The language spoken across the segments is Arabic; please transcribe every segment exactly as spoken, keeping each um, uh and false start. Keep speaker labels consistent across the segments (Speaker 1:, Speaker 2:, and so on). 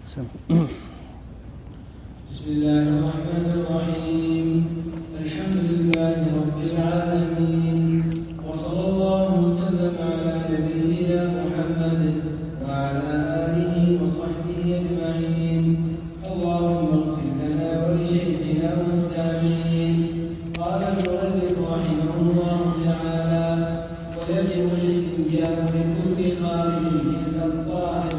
Speaker 1: بسم الله الرحمن الرحيم. الحمد لله رب العالمين، وصلى الله وسلم على نبينا محمد وعلى آله وصحبه أجمعين. اللهم اغفر لنا ولشيخنا والسامعين. قال المؤلف رحمه الله تعالى: ويجب الاستنجاء لكل خارج إلا الطاهر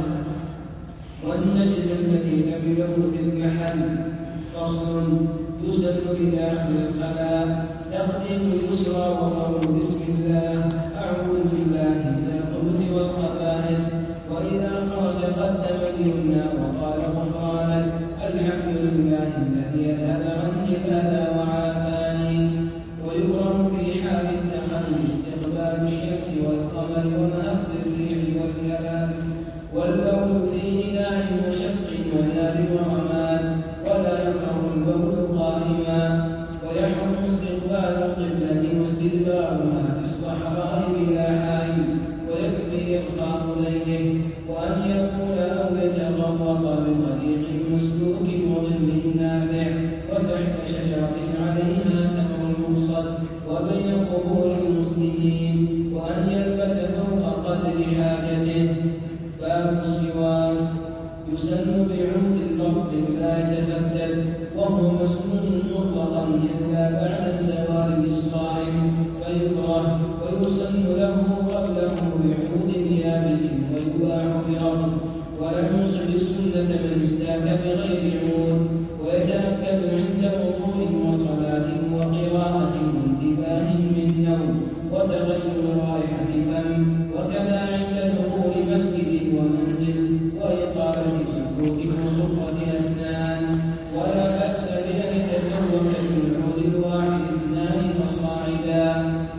Speaker 1: والنجس الذي لم يلغ في المحل. فصل: يسن لداخل الخلاء تقديم اليسرى وقول بسم الله أعوذ بالله من الخبث والخبائث، وإذا خرج قدم اليمنى وقال غفرانك الحمد لله الذي أذهب عني الأذى وعافاني. ويكره في حال التخلي استقبال الشمس والقمر ومهب الريح والكلام والبول في إناء وشق ونار ورمان، ولا يكره البول قائما. ويحرم استقبال القبلة واستدبارها في الصحراء بلا حائل، ويكفي إرخاء ذيله، وأن يقول أو يتغوط بطريق مسلوك وظل نافع وتحت شجرة عليها ثمر يقصد وبين قبور المسلمين، وأن يلبث فوق قدر حاجته. باب السواك: يسن بعود رطب لا يتفتت، وهو مسنون مطلقا إلا بعد الزوال للصائم فيكره، ويسن له قبله بعود يابس ويباح برطب. ولم يصب السنة من استاك بغير عود. ويتأكد عند وضوء وصلاة وقراءة وانتباه من نوم وتغير رائحة فم، وكذا عند دخول مسجد ومنزل وإقامة سكوت وصفرة أسنان. ولا بأس بأن يتزوج من العود الواحد اثنان فصاعدا.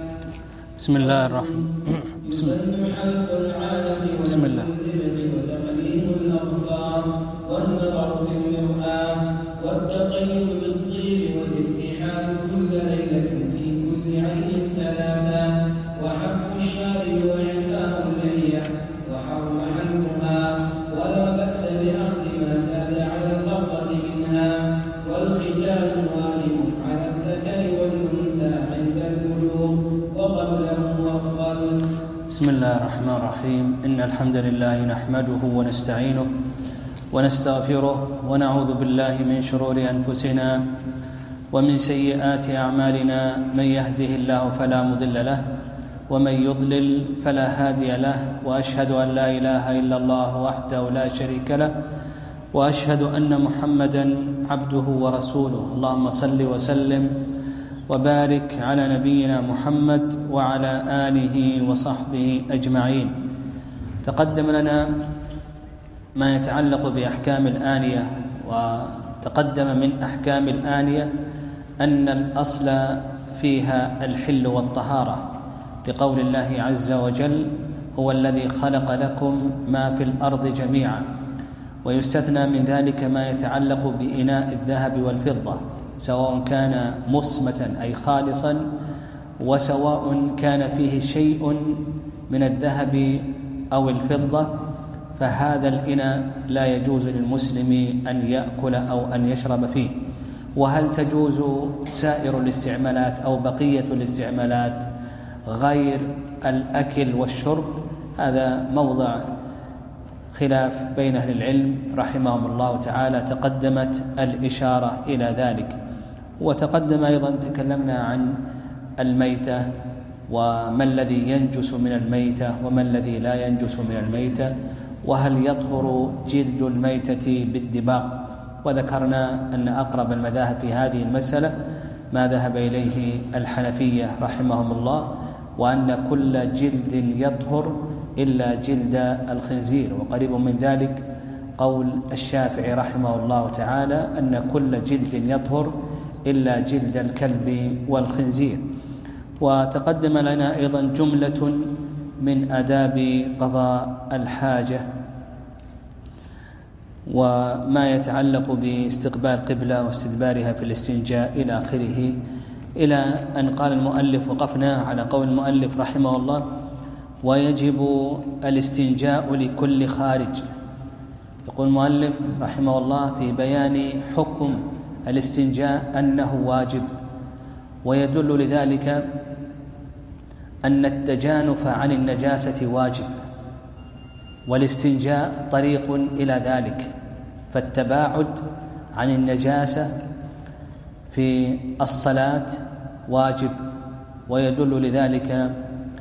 Speaker 2: بسم الله الرحمن
Speaker 1: يسن حلق العانة
Speaker 2: بسم الله
Speaker 1: والإبط وتقليم الأظفار والنظر في المرآة والتقييم بالطيب والارتحال كل ليلة في كل عين ثلاثا، وحف الشارب وإعفاء اللحية وحرم حلقها. ولا بأس بأخذ ما زاد على القبضة منها. والختان واجب على الذكر والأنثى عند البلوغ وقبله أفضل.
Speaker 2: بسم الله الرحمن الرحيم. إن الحمد لله نحمده ونستعينه ونستغفره ونعوذ بالله من شرور أنفسنا ومن سيئات أعمالنا. من يهده الله فلا مضل له ومن يضلل فلا هادي له، وأشهد أن لا إله إلا الله وحده لا شريك له، وأشهد أن محمدا عبده ورسوله. اللهم صل وسلم وبارك على نبينا محمد وعلى آله وصحبه أجمعين. تقدم لنا ما يتعلق بأحكام الآنية، وتقدم من أحكام الآنية أن الأصل فيها الحل والطهارة، لقول الله عز وجل: هو الذي خلق لكم ما في الأرض جميعا. ويستثنى من ذلك ما يتعلق بإناء الذهب والفضة، سواء كان مسمة أي خالصا، وسواء كان فيه شيء من الذهب أو الفضة، فهذا الإناء لا يجوز للمسلم أن يأكل أو أن يشرب فيه. وهل تجوز سائر الاستعمالات أو بقية الاستعمالات غير الأكل والشرب؟ هذا موضع خلاف بين أهل العلم رحمهم الله تعالى، تقدمت الإشارة إلى ذلك. وتقدم أيضا تكلمنا عن الميتة، وما الذي ينجس من الميتة وما الذي لا ينجس من الميتة، وهل يطهر جلد الميتة بالدباغ. وذكرنا أن أقرب المذاهب في هذه المسألة ما ذهب إليه الحنفية رحمهم الله، وأن كل جلد يطهر إلا جلد الخنزير. وقريب من ذلك قول الشافعي رحمه الله تعالى أن كل جلد يطهر إلا جلد الكلب والخنزير. وتقدم لنا أيضا جملة من آداب قضاء الحاجة، وما يتعلق باستقبال قبلة واستدبارها في الاستنجاء إلى آخره، إلى أن قال المؤلف، وقفنا على قول المؤلف رحمه الله: ويجب الاستنجاء لكل خارج. يقول المؤلف رحمه الله في بيان حكم الاستنجاء أنه واجب، ويدل لذلك أن التجانف عن النجاسة واجب، والاستنجاء طريق إلى ذلك، فالتباعد عن النجاسة في الصلاة واجب، ويدل لذلك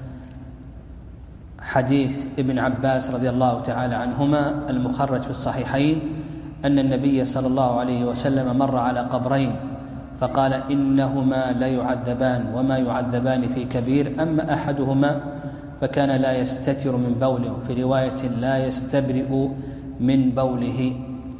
Speaker 2: حديث ابن عباس رضي الله تعالى عنهما المخرج في الصحيحين أن النبي صلى الله عليه وسلم مر على قبرين فقال إنهما لا يعذبان وما يعذبان في كبير، أما أحدهما فكان لا يستتر من بوله، في رواية لا يستبرئ من بوله.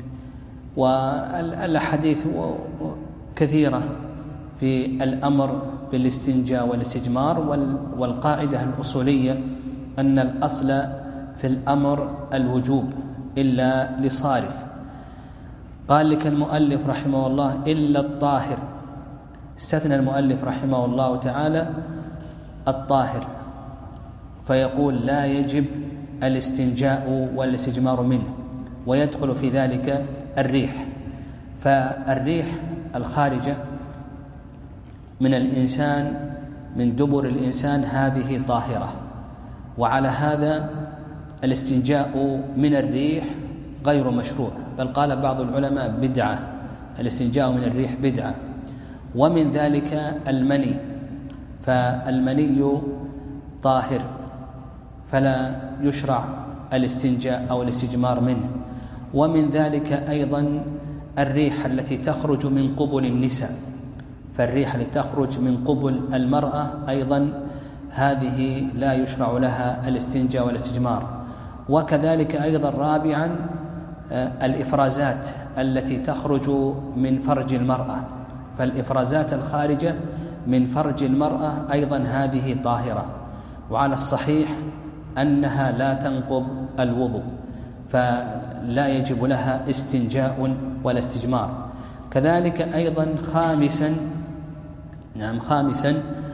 Speaker 2: والأحاديث كثيرة في الأمر بالاستنجاء والاستجمار، والقاعدة الأصولية أن الأصل في الأمر الوجوب إلا لصارف. قال لك المؤلف رحمه الله إلا الطاهر، استثنى المؤلف رحمه الله تعالى الطاهر، فيقول لا يجب الاستنجاء والاستجمار منه، ويدخل في ذلك الريح، فالريح الخارجة من الإنسان من دبر الإنسان هذه طاهرة، وعلى هذا الاستنجاء من الريح غير مشروع، بل قال بعض العلماء بدعة، الاستنجاء من الريح بدعة. ومن ذلك المني، فالمني طاهر فلا يشرع الاستنجاء أو الاستجمار منه. ومن ذلك أيضا الريح التي تخرج من قبل النساء، فالريح التي تخرج من قبل المرأة أيضا هذه لا يشرع لها الاستنجاء والاستجمار. وكذلك أيضا رابعا الإفرازات التي تخرج من فرج المرأة، فالإفرازات الخارجة من فرج المرأة أيضا هذه طاهرة، وعلى الصحيح أنها لا تنقض الوضوء، فلا يجب لها استنجاء ولا استجمار. كذلك أيضا خامسا نعم خامسا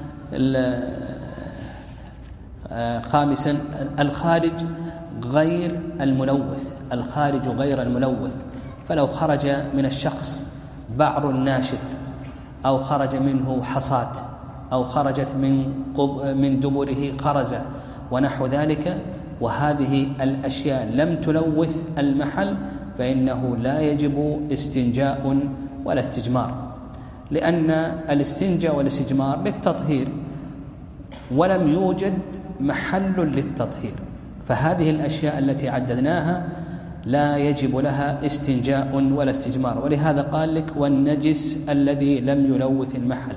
Speaker 2: خامسا الخارج غير الملوث، الخارج غير الملوث، فلو خرج من الشخص بعر ناشف أو خرج منه حصات أو خرجت من من دبره خرزة ونحو ذلك، وهذه الأشياء لم تلوث المحل، فإنه لا يجب استنجاء ولا استجمار، لأن الاستنجاء والاستجمار للتطهير ولم يوجد محل للتطهير، فهذه الأشياء التي عددناها لا يجب لها استنجاء ولا استجمار. ولهذا قال لك والنجس الذي لم يلوث المحل.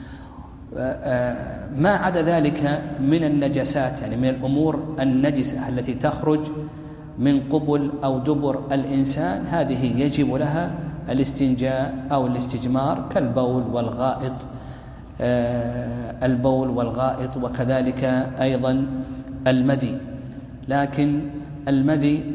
Speaker 2: ما عدا ذلك من النجاسات، يعني من الأمور النجسة التي تخرج من قبل أو دبر الإنسان، هذه يجب لها الاستنجاء أو الاستجمار كالبول والغائط، البول والغائط، وكذلك أيضا المذي. لكن المذي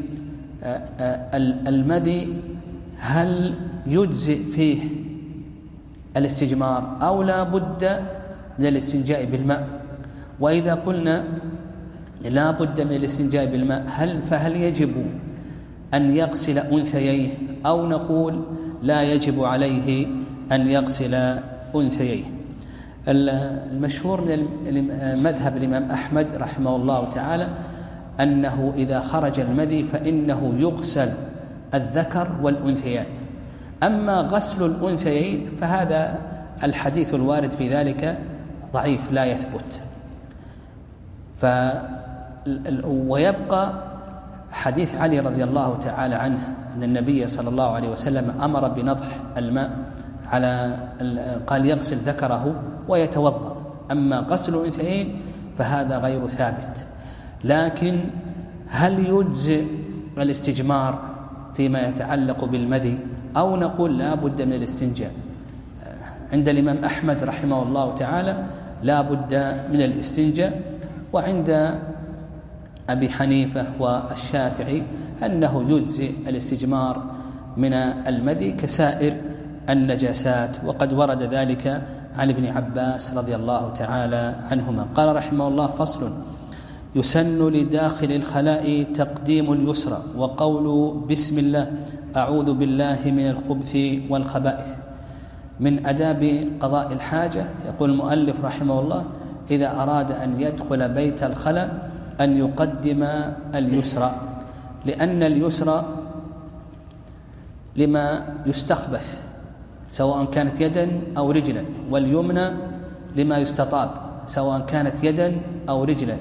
Speaker 2: المذي هل يجزئ فيه الاستجمار أو لا بد من الاستنجاء بالماء؟ وإذا قلنا لا بد من الاستنجاء بالماء هل فهل يجب أن يغسل أنثييه، أو نقول لا يجب عليه أن يغسل أنثييه؟ المشهور من مذهب الإمام أحمد رحمه الله تعالى أنه إذا خرج المذي فإنه يغسل الذكر والأنثيان، أما غسل الأنثيين فهذا الحديث الوارد في ذلك ضعيف لا يثبت. ف ويبقى حديث علي رضي الله تعالى عنه أن النبي صلى الله عليه وسلم أمر بنضح الماء على قال يغسل ذكره ويتوضأ، أما غسل الأنثيين فهذا غير ثابت. لكن هل يجزئ الاستجمار فيما يتعلق بالمذي أو نقول لا بد من الاستنجاء؟ عند الإمام أحمد رحمه الله تعالى لا بد من الاستنجاء، وعند أبي حنيفة والشافعي أنه يجزئ الاستجمار من المذي كسائر النجاسات، وقد ورد ذلك عن ابن عباس رضي الله تعالى عنهما. قال رحمه الله: فصل: يسن لداخل الخلاء تقديم اليسرى وقول بسم الله أعوذ بالله من الخبث والخبائث. من أداب قضاء الحاجة يقول المؤلف رحمه الله إذا أراد أن يدخل بيت الخلاء أن يقدم اليسرى، لأن اليسرى لما يستخبث سواء كانت يدا أو رجلا، واليمنى لما يستطاب سواء كانت يدا أو رجلا.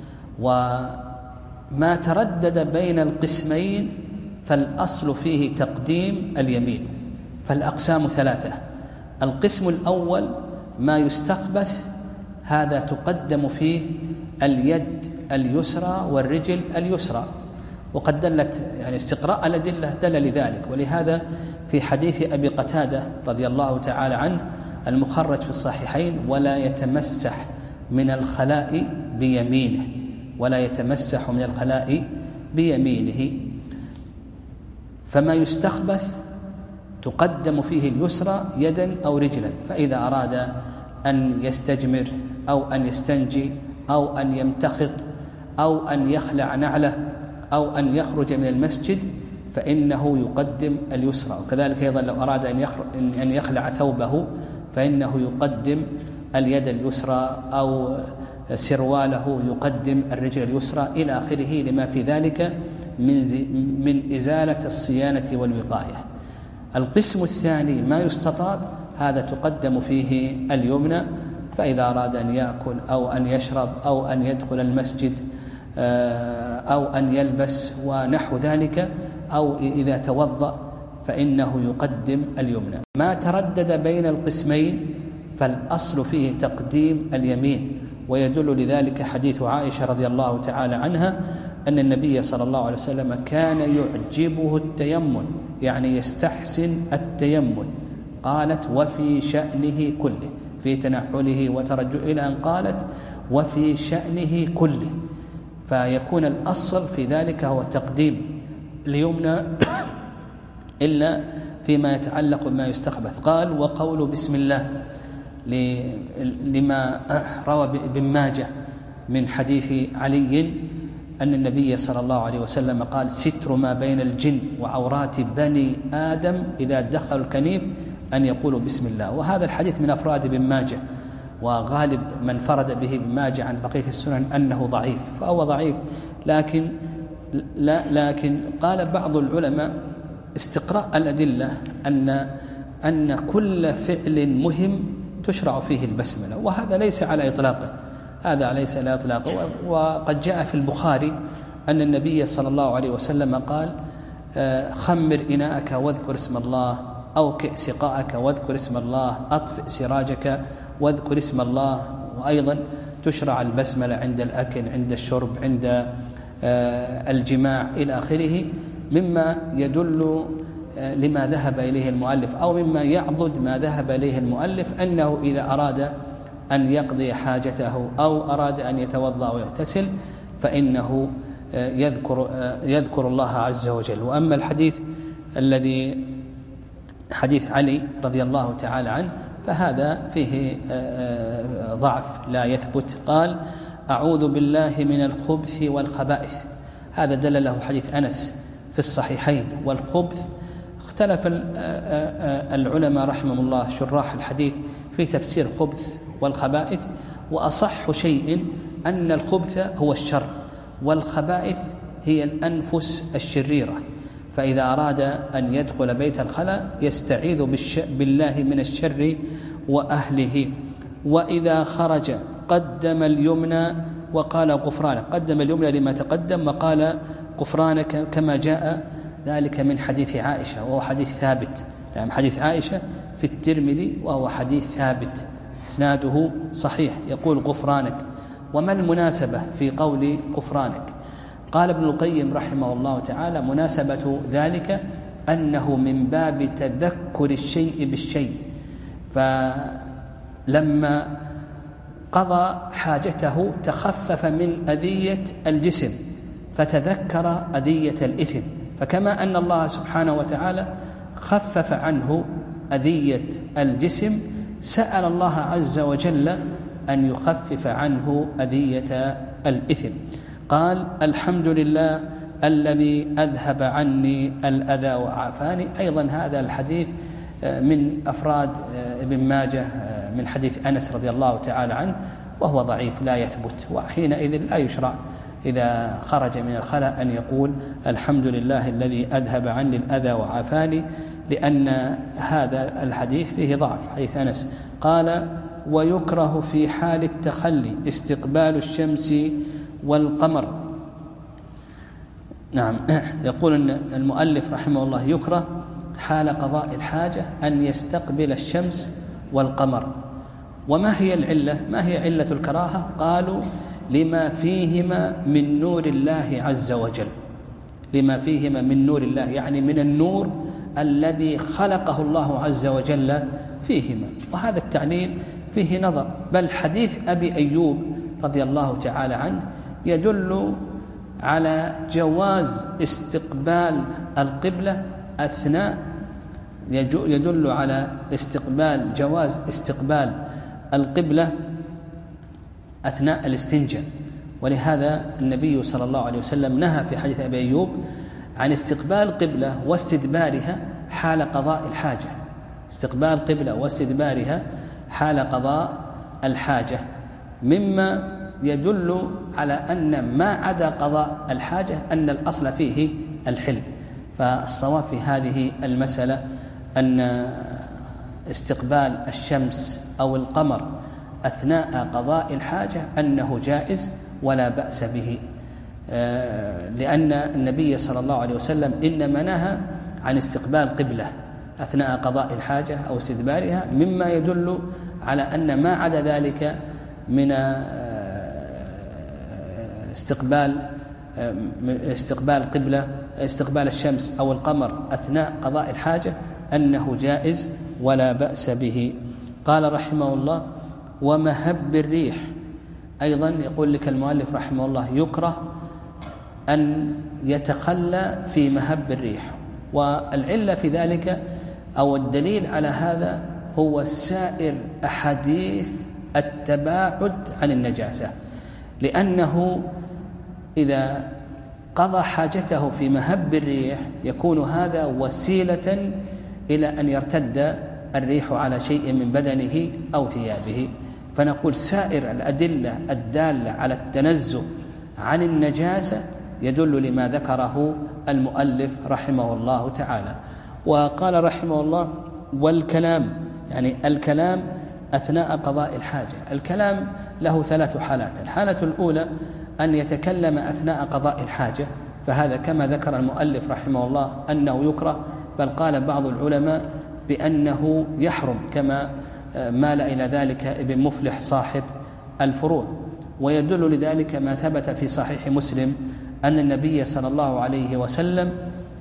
Speaker 2: وما تردد بين القسمين فالأصل فيه تقديم اليمين. فالأقسام ثلاثة: القسم الأول ما يستخبث، هذا تقدم فيه اليد اليسرى والرجل اليسرى، وقد دلت يعني استقراء الأدلة دل لذلك. ولهذا في حديث أبي قتادة رضي الله تعالى عنه المخرج في الصحيحين: ولا يتمسح من الخلاء بيمينه، ولا يتمسح من الخلاء بيمينه. فما يستخبث تقدم فيه اليسرى يدا أو رجلا، فإذا أراد أن يستجمر أو أن يستنجي أو أن يمتخط أو أن يخلع نعله أو أن يخرج من المسجد فإنه يقدم اليسرى. وكذلك أيضا لو أراد أن يخلع ثوبه فإنه يقدم اليد اليسرى، أو سرواله يقدم الرجل اليسرى إلى آخره، لما في ذلك من, من إزالة الصيانة والوقاية. القسم الثاني ما يستطاب، هذا تقدم فيه اليمنى، فإذا أراد أن يأكل أو أن يشرب أو أن يدخل المسجد أو أن يلبس ونحو ذلك، أو إذا توضأ فإنه يقدم اليمنى. ما تردد بين القسمين فالأصل فيه تقديم اليمين، ويدل لذلك حديث عائشة رضي الله تعالى عنها أن النبي صلى الله عليه وسلم كان يعجبه التيمم، يعني يستحسن التيمم. قالت: وفي شأنه كله، في تنعله وترجله، إلى أن قالت: وفي شأنه كله. فيكون الأصل في ذلك هو تقديم اليمنى إلا فيما يتعلق بما يستخبث. قال: وقول بسم الله، لما روى ابن ماجه من حديث علي أن النبي صلى الله عليه وسلم قال: ستر ما بين الجن وعورات بني آدم إذا دخلوا الكنيف أن يقولوا بسم الله. وهذا الحديث من أفراد ابن ماجه، وغالب من فرد به ابن ماجه عن بقية السنن أنه ضعيف، فهو ضعيف. لكن لا لكن قال بعض العلماء استقراء الأدلة أن أن كل فعل مهم تشرع فيه البسملة، وهذا ليس على إطلاقه، هذا ليس على إطلاقه. وقد جاء في البخاري أن النبي صلى الله عليه وسلم قال: خمر إناءك واذكر اسم الله، أو كئ سقاءك واذكر اسم الله، أطفئ سراجك واذكر اسم الله. وأيضا تشرع البسملة عند الأكل، عند الشرب، عند الجماع إلى آخره، مما يدل لما ذهب إليه المؤلف، أو مما يعضد ما ذهب إليه المؤلف، أنه إذا أراد أن يقضي حاجته أو أراد أن يتوضأ ويغتسل فإنه يذكر, يذكر الله عز وجل. وأما الحديث الذي حديث علي رضي الله تعالى عنه فهذا فيه ضعف لا يثبت. قال: أعوذ بالله من الخبث والخبائث، هذا دل له حديث أنس في الصحيحين. والخبث اختلف العلماء رحمهم الله شراح الحديث في تفسير خبث والخبائث، وأصح شيء أن الخبث هو الشر، والخبائث هي الأنفس الشريرة. فإذا أراد أن يدخل بيت الخلاء يستعيذ بالله من الشر وأهله. وإذا خرج قدم اليمنى وقال غفرانك، قدم اليمنى لما تقدم وقال غفرانك، كما جاء ذلك من حديث عائشة، وهو حديث ثابت. يعني حديث عائشة في الترمذي وهو حديث ثابت إسناده صحيح، يقول غفرانك. وما المناسبة في قول غفرانك؟ قال ابن القيم رحمه الله تعالى: مناسبة ذلك أنه من باب تذكر الشيء بالشيء، فلما قضى حاجته تخفف من أذية الجسم فتذكر أذية الإثم. فكما أن الله سبحانه وتعالى خفف عنه أذية الجسم، سأل الله عز وجل أن يخفف عنه أذية الإثم. قال الحمد لله الذي أذهب عني الأذى وعافاني. أيضا هذا الحديث من أفراد ابن ماجه من حديث أنس رضي الله تعالى عنه، وهو ضعيف لا يثبت، وحينئذ لا يشرع إذا خرج من الخلاء أن يقول الحمد لله الذي أذهب عني الأذى وعافاني، لأن هذا الحديث فيه ضعف. حديث أنس قال ويكره في حال التخلي استقبال الشمس والقمر. نعم، يقول أن المؤلف رحمه الله يكره حال قضاء الحاجة أن يستقبل الشمس والقمر. وما هي العلة؟ ما هي علة الكراهة؟ قالوا لما فيهما من نور الله عز وجل، لما فيهما من نور الله، يعني من النور الذي خلقه الله عز وجل فيهما. وهذا التعليل فيه نظر، بل حديث أبي أيوب رضي الله تعالى عنه يدل على جواز استقبال القبلة أثناء يدل على استقبال جواز استقبال القبلة أثناء الاستنجاء. ولهذا النبي صلى الله عليه وسلم نهى في حديث أبي أيوب عن استقبال القبلة واستدبارها حال قضاء الحاجة، استقبال القبلة واستدبارها حال قضاء الحاجة، مما يدل على أن ما عدا قضاء الحاجة أن الأصل فيه الحل. فالصواب في هذه المسألة أن استقبال الشمس أو القمر أثناء قضاء الحاجة أنه جائز ولا بأس به، لأن النبي صلى الله عليه وسلم إنما نهى عن استقبال قبلة أثناء قضاء الحاجة أو استدبارها، مما يدل على أن ما عدا ذلك من استقبال استقبال قبلة استقبال الشمس أو القمر أثناء قضاء الحاجة أنه جائز ولا بأس به. قال رحمه الله ومهب الريح. أيضا يقول لك المؤلف رحمه الله يكره أن يتخلى في مهب الريح، والعلة في ذلك أو الدليل على هذا هو سائر أحاديث التباعد عن النجاسة، لأنه إذا قضى حاجته في مهب الريح يكون هذا وسيلة إلى أن يرتد الريح على شيء من بدنه أو ثيابه. فنقول سائر الأدلة الدالة على التنزه عن النجاسة يدل لما ذكره المؤلف رحمه الله تعالى. وقال رحمه الله والكلام، يعني الكلام أثناء قضاء الحاجة. الكلام له ثلاث حالات. الحالة الأولى أن يتكلم أثناء قضاء الحاجة، فهذا كما ذكر المؤلف رحمه الله أنه يكره، بل قال بعض العلماء بأنه يحرم، كما مال إلى ذلك ابن مفلح صاحب الفروع. ويدل لذلك ما ثبت في صحيح مسلم أن النبي صلى الله عليه وسلم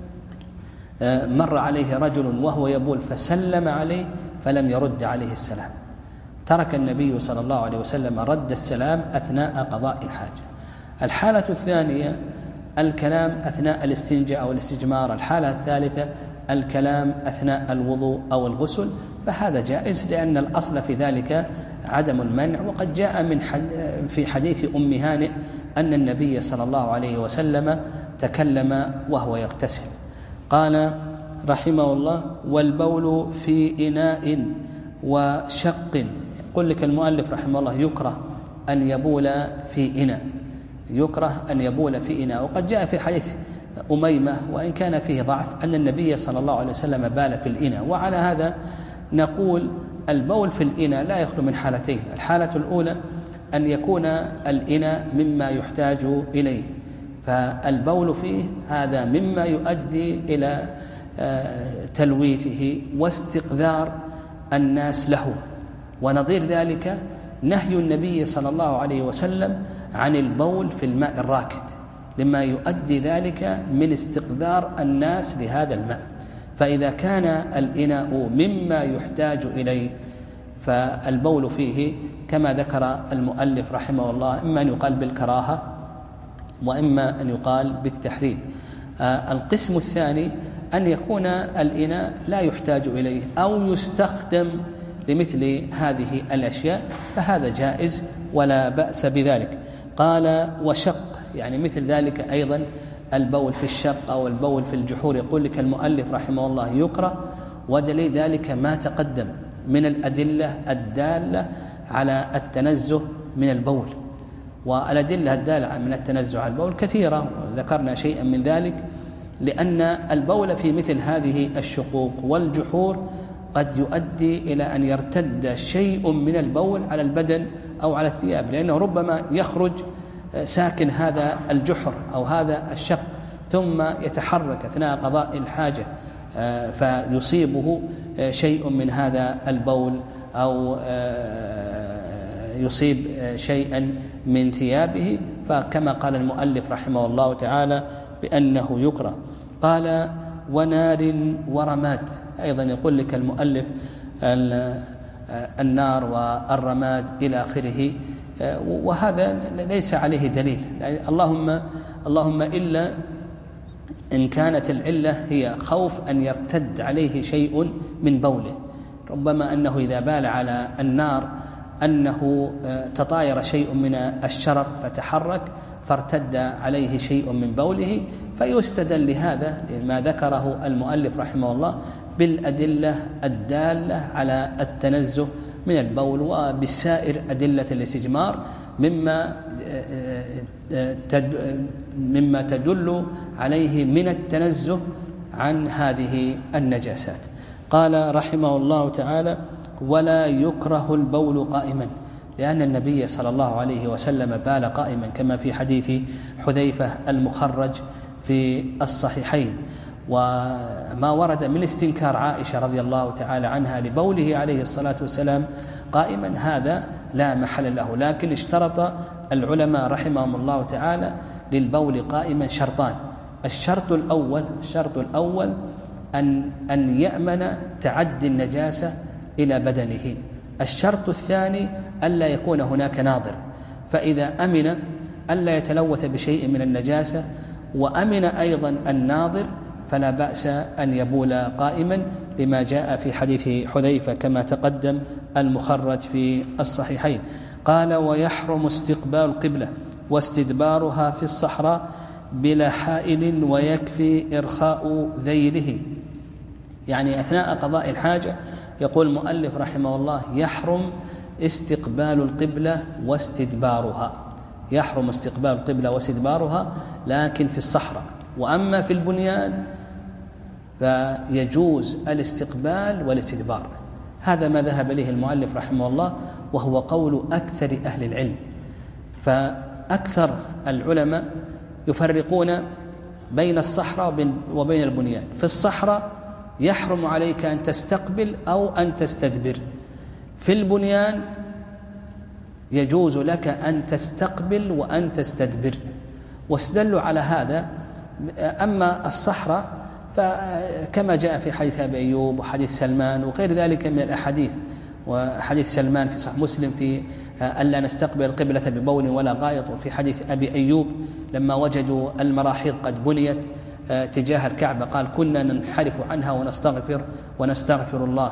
Speaker 2: مر عليه رجل وهو يبول فسلم عليه فلم يرد عليه السلام، ترك النبي صلى الله عليه وسلم رد السلام أثناء قضاء الحاجة. الحالة الثانية الكلام أثناء الاستنجاء أو الاستجمار. الحالة الثالثة الكلام أثناء الوضوء أو الغسل، فهذا جائز لأن الأصل في ذلك عدم المنع. وقد جاء من في حديث أم هانئ أن النبي صلى الله عليه وسلم تكلم وهو يغتسل. قال رحمه الله والبول في إناء وشق. يقول لك المؤلف رحمه الله يكره أن يبول في إناء، يكره أن يبول في إناء. وقد جاء في حديث أميمة وإن كان فيه ضعف أن النبي صلى الله عليه وسلم بال في الإناء. وعلى هذا نقول البول في الإناء لا يخلو من حالتين. الحالة الأولى أن يكون الإناء مما يحتاج إليه، فالبول فيه هذا مما يؤدي إلى تلويثه واستقذار الناس له. ونظير ذلك نهي النبي صلى الله عليه وسلم عن البول في الماء الراكد، لما يؤدي ذلك من استقذار الناس لهذا الماء. فإذا كان الإناء مما يحتاج إليه فالبول فيه كما ذكر المؤلف رحمه الله إما أن يقال بالكراهة وإما أن يقال بالتحريم. آه القسم الثاني أن يكون الإناء لا يحتاج إليه أو يستخدم لمثل هذه الأشياء، فهذا جائز ولا بأس بذلك. قال وشق، يعني مثل ذلك أيضا البول في الشق أو البول في الجحور، يقول لك المؤلف رحمه الله يكره، ودليل ذلك ما تقدم من الأدلة الدالة على التنزه من البول. والأدلة الدالة من التنزه عن البول كثيرة، وذكرنا شيئا من ذلك، لأن البول في مثل هذه الشقوق والجحور قد يؤدي إلى أن يرتد شيء من البول على البدن أو على الثياب، لأنه ربما يخرج ساكن هذا الجحر أو هذا الشق ثم يتحرك أثناء قضاء الحاجة فيصيبه شيء من هذا البول أو يصيب شيئا من ثيابه، فكما قال المؤلف رحمه الله تعالى بأنه يكره. قال ونار ورماد، أيضا يقول لك المؤلف النار والرماد إلى آخره، وهذا ليس عليه دليل، اللهم اللهم إلا إن كانت العلة هي خوف أن يرتد عليه شيء من بوله، ربما أنه إذا بال على النار أنه تطاير شيء من الشرر فتحرك فارتد عليه شيء من بوله، فيستدل لهذا ما ذكره المؤلف رحمه الله بالأدلة الدالة على التنزه من البول، وبالسائر أدلة الاستجمار مما مما تدل عليه من التنزه عن هذه النجاسات. قال رحمه الله تعالى ولا يكره البول قائما، لأن النبي صلى الله عليه وسلم بال قائما كما في حديث حذيفة المخرج في الصحيحين، وما ورد من استنكار عائشة رضي الله تعالى عنها لبوله عليه الصلاة والسلام قائما هذا لا محل له، لكن اشترط العلماء رحمهم الله تعالى للبول قائما شرطان. الشرط الأول الشرط الأول أن أن يأمن تعدي النجاسة إلى بدنه. الشرط الثاني ألا يكون هناك ناظر، فإذا أمن ألا يتلوث بشيء من النجاسة وأمن أيضا الناظر فلا بأس أن يبول قائما، لما جاء في حديث حذيفة كما تقدم المخرج في الصحيحين. قال ويحرم استقبال القبلة واستدبارها في الصحراء بلا حائل ويكفي إرخاء ذيله، يعني أثناء قضاء الحاجة يقول المؤلف رحمه الله يحرم استقبال القبلة واستدبارها، يحرم استقبال القبلة واستدبارها لكن في الصحراء، وأما في البنيان فيجوز الاستقبال والاستدبار. هذا ما ذهب إليه المؤلف رحمه الله، وهو قول أكثر أهل العلم. فأكثر العلماء يفرقون بين الصحراء وبين البنيان. في الصحراء يحرم عليك أن تستقبل أو أن تستدبر، في البنيان يجوز لك أن تستقبل وأن تستدبر، واستدلوا على هذا. أما الصحراء فكما جاء في حديث أبي أيوب وحديث سلمان وغير ذلك من الأحاديث، وحديث سلمان في صحيح مسلم في ألا نستقبل القبلة ببول ولا غائط، وفي حديث أبي أيوب لما وجدوا المراحيض قد بنيت تجاه الكعبة قال كنا ننحرف عنها ونستغفر ونستغفر الله.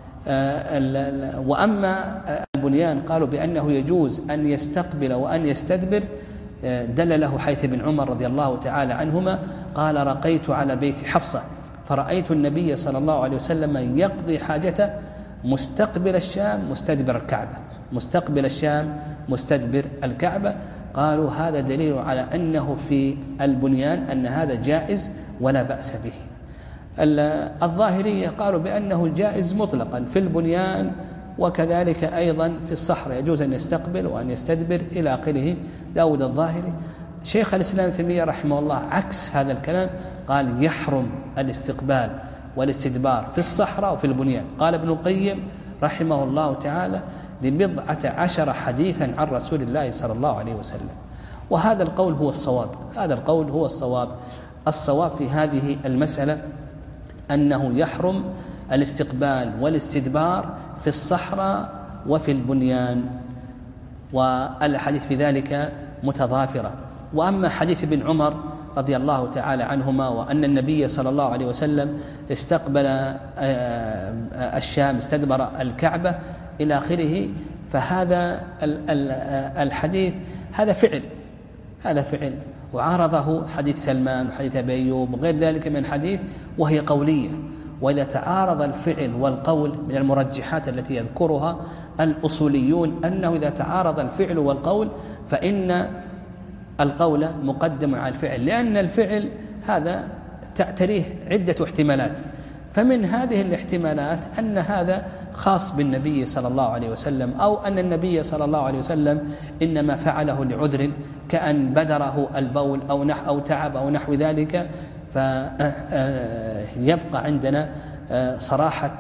Speaker 2: وأما البنيان قالوا بأنه يجوز أن يستقبل وأن يستدبر، دل له حيث ابن عمر رضي الله تعالى عنهما قال رقيت على بيت حفصة فرأيت النبي صلى الله عليه وسلم يقضي حاجته مستقبل الشام مستدبر الكعبة، مستقبل الشام مستدبر الكعبة. قالوا هذا دليل على أنه في البنيان أن هذا جائز ولا بأس به. الظاهرية قالوا بأنه جائز مطلقا في البنيان وكذلك أيضا في الصحراء، يجوز أن يستقبل وأن يستدبر إلى آخره. داود الظاهري شيخ الإسلام تيمية رحمه الله عكس هذا الكلام، قال يحرم الاستقبال والاستدبار في الصحراء وفي البنيان. قال ابن القيم رحمه الله تعالى لبضعة عشر حديثا عن رسول الله صلى الله عليه وسلم، وهذا القول هو الصواب. هذا القول هو الصواب. الصواب في هذه المسألة أنه يحرم الاستقبال والاستدبار في الصحراء وفي البنيان، والحديث في ذلك متضافرة. وأما حديث ابن عمر رضي الله تعالى عنهما وأن النبي صلى الله عليه وسلم استقبل الشام استدبر الكعبة إلى آخره، فهذا الحديث هذا فعل هذا فعل. وعارضه حديث سلمان وحديث أبي أيوب وغير ذلك من حديث وهي قولية. وإذا تعارض الفعل والقول من المرجحات التي يذكرها الأصوليون أنه إذا تعارض الفعل والقول فإن القول مقدم على الفعل، لأن الفعل هذا تعتريه عدة احتمالات، فمن هذه الاحتمالات أن هذا خاص بالنبي صلى الله عليه وسلم، أو أن النبي صلى الله عليه وسلم إنما فعله لعذر كأن بدره البول أو نحو أو تعب أو نحو ذلك، فيبقى عندنا صراحة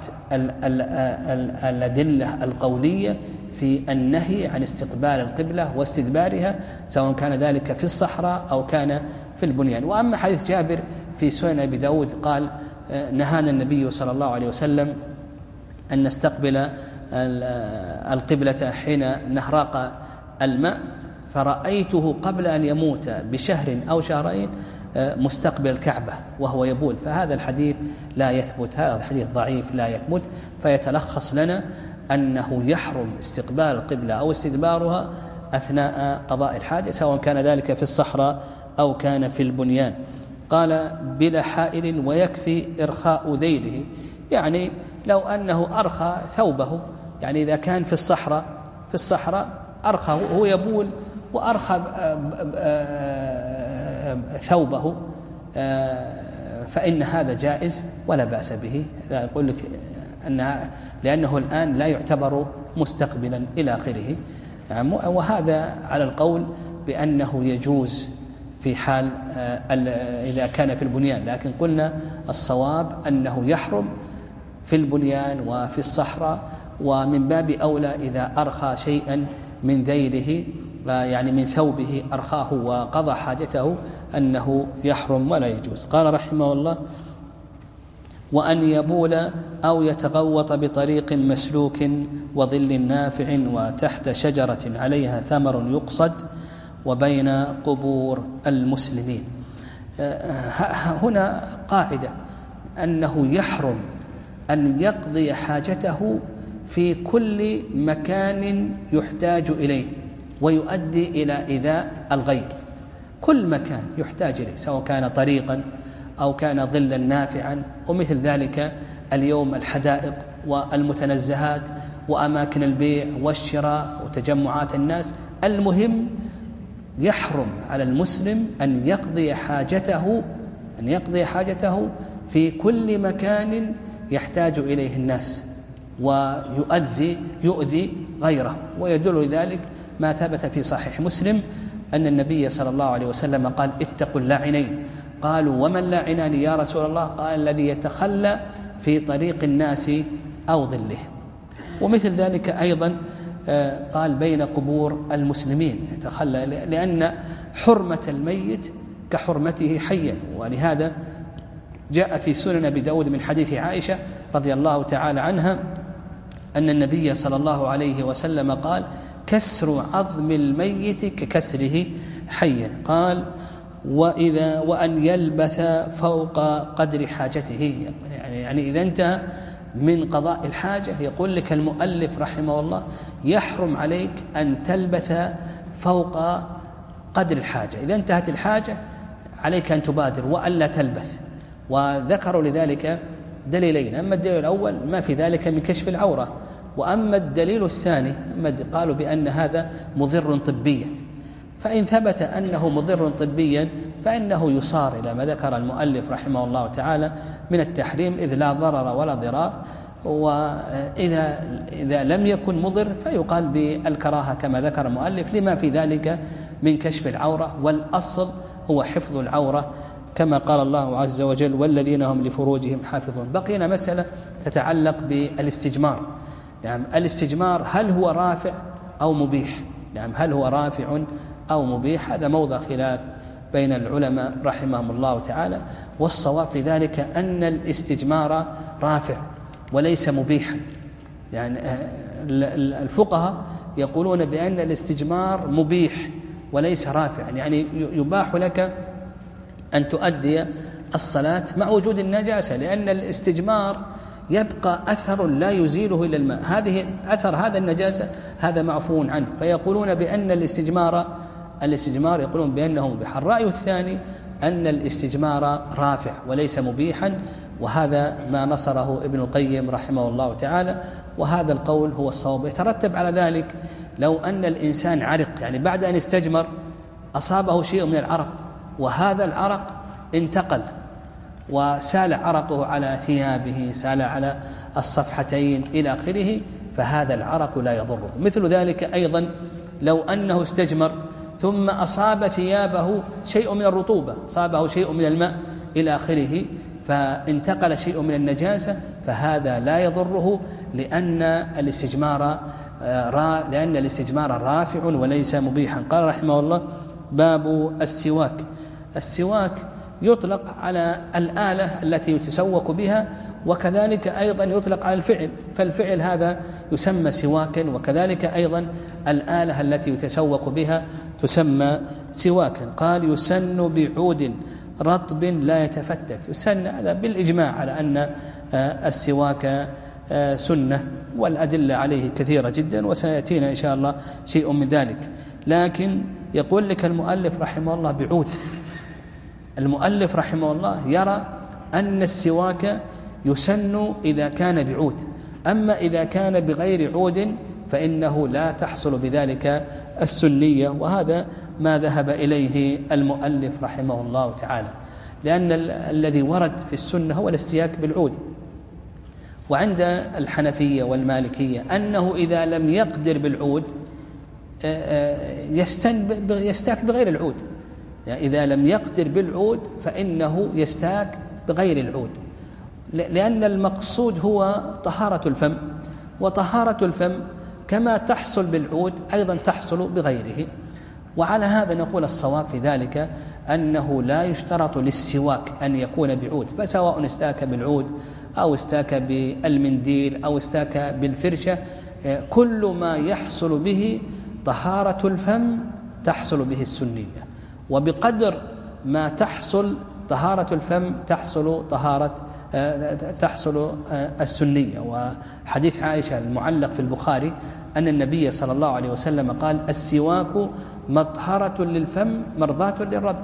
Speaker 2: الأدلة القولية في النهي عن استقبال القبلة واستدبارها، سواء كان ذلك في الصحراء أو كان في البنيان. وأما حديث جابر في سنن أبي داود قال نهانا النبي صلى الله عليه وسلم أن نستقبل القبلة حين نهراق الماء، فرأيته قبل أن يموت بشهر أو شهرين مستقبل الكعبة وهو يبول، فهذا الحديث لا يثبت، هذا الحديث ضعيف لا يثبت. فيتلخص لنا أنه يحرم استقبال القبلة أو استدبارها أثناء قضاء الحاجة، سواء كان ذلك في الصحراء أو كان في البنيان. قال بلا حائل ويكفي إرخاء ذيله، يعني لو أنه أرخى ثوبه، يعني إذا كان في الصحراء في الصحراء أرخى هو يبول وأرخى ثوبه فإن هذا جائز ولا بأس به، لا أقول لك أنها لأنه الآن لا يعتبر مستقبلا إلى آخره. وهذا على القول بأنه يجوز في حال إذا كان في البنيان، لكن قلنا الصواب أنه يحرم في البنيان وفي الصحراء، ومن باب أولى إذا أرخى شيئا من ذيله يعني من ثوبه أرخاه وقضى حاجته أنه يحرم ولا يجوز. قال رحمه الله وأن يبول أو يتغوط بطريق مسلوك وظل نافع وتحت شجرة عليها ثمر يقصد وبين قبور المسلمين. هنا قاعدة أنه يحرم أن يقضي حاجته في كل مكان يحتاج إليه ويؤدي إلى إيذاء الغير، كل مكان يحتاج إليه سواء كان طريقا أو كان ظلا نافعا، ومثل ذلك اليوم الحدائق والمتنزهات وأماكن البيع والشراء وتجمعات الناس. المهم يحرم على المسلم أن يقضي حاجته أن يقضي حاجته في كل مكان يحتاج إليه الناس ويؤذي يؤذي غيره. ويدل لذلك ما ثبت في صحيح مسلم أن النبي صلى الله عليه وسلم قال اتقوا اللاعنين. قالوا وما اللاعنان يا رسول الله؟ قال الذي يتخلى في طريق الناس أو ظلهم. ومثل ذلك أيضا قال بين قبور المسلمين يتخلى، لأن حرمة الميت كحرمته حيا. ولهذا جاء في سنن أبي داود من حديث عائشة رضي الله تعالى عنها أن النبي صلى الله عليه وسلم قال كسر عظم الميت ككسره حيا. قال وإذا وأن يلبث فوق قدر حاجته، يعني, يعني إذا انتهى من قضاء الحاجة يقول لك المؤلف رحمه الله يحرم عليك أن تلبث فوق قدر الحاجة. إذا انتهت الحاجة عليك أن تبادر وألا تلبث. وذكروا لذلك دليلين، أما الدليل الأول ما في ذلك من كشف العورة، وأما الدليل الثاني قالوا بأن هذا مضر طبيا، فإن ثبت أنه مضر طبيا فإنه يصار إلى ما ذكر المؤلف رحمه الله تعالى من التحريم، إذ لا ضرر ولا ضرار. وإذا إذا لم يكن مضر فيقال بالكراهة كما ذكر المؤلف لما في ذلك من كشف العورة، والأصل هو حفظ العورة كما قال الله عز وجل والذين هم لفروجهم حافظون. بقينا مسألة تتعلق بالاستجمار. يعني الاستجمار هل هو رافع أو مبيح؟ يعني هل هو رافع أو مبيح؟ هذا موضع خلاف بين العلماء رحمهم الله تعالى، والصواب في ذلك أن الاستجمار رافع وليس مبيحا. يعني الفقهاء يقولون بأن الاستجمار مبيح وليس رافع، يعني يباح لك أن تؤدي الصلاة مع وجود النجاسة، لأن الاستجمار يبقى أثر لا يزيله إلا الماء، هذه أثر هذا النجاسة هذا معفو عنه. فيقولون بأن الاستجمار الاستجمار يقولون بأنه مبيح. الرأي الثاني أن الاستجمار رافع وليس مبيحا، وهذا ما نصره ابن القيم رحمه الله تعالى، وهذا القول هو الصواب. يترتب على ذلك لو أن الإنسان عرق، يعني بعد أن استجمر أصابه شيء من العرق، وهذا العرق انتقل وسال عرقه على ثيابه، سال على الصفحتين إلى آخره، فهذا العرق لا يضره. مثل ذلك أيضا لو أنه استجمر ثم أصاب ثيابه شيء من الرطوبة، أصابه شيء من الماء إلى آخره، فانتقل شيء من النجاسة، فهذا لا يضره، لأن الاستجمار لأن الاستجمار رافع وليس مبيحا. قال رحمه الله: باب السواك. السواك يطلق على الآلة التي يتسوك بها، وكذلك أيضا يطلق على الفعل، فالفعل هذا يسمى سواكا، وكذلك أيضا الآلة التي يتسوك بها تسمى سواكا. قال: يسن بعود رطب لا يتفتت. يسن هذا بالإجماع على أن السواك سنة، والأدلة عليه كثيرة جدا، وسيأتينا إن شاء الله شيء من ذلك. لكن يقول لك المؤلف رحمه الله بعود. المؤلف رحمه الله يرى أن السواك يسن إذا كان بعود، أما إذا كان بغير عود فإنه لا تحصل بذلك السنية، وهذا ما ذهب إليه المؤلف رحمه الله تعالى، لأن الذي ورد في السنة هو الاستياك بالعود. وعند الحنفية والمالكية أنه إذا لم يقدر بالعود يستاك بغير العود، يعني إذا لم يقدر بالعود فإنه يستاك بغير العود، لأن المقصود هو طهارة الفم، وطهارة الفم كما تحصل بالعود أيضا تحصل بغيره. وعلى هذا نقول الصواب في ذلك أنه لا يشترط للسواك أن يكون بعود، فسواء استاك بالعود أو استاك بالمنديل أو استاك بالفرشة، كل ما يحصل به طهارة الفم تحصل به السنية، وبقدر ما تحصل طهارة الفم تحصل طهارة تحصل السنية. وحديث عائشة المعلق في البخاري أن النبي صلى الله عليه وسلم قال: السواك مطهرة للفم مرضاة للرب.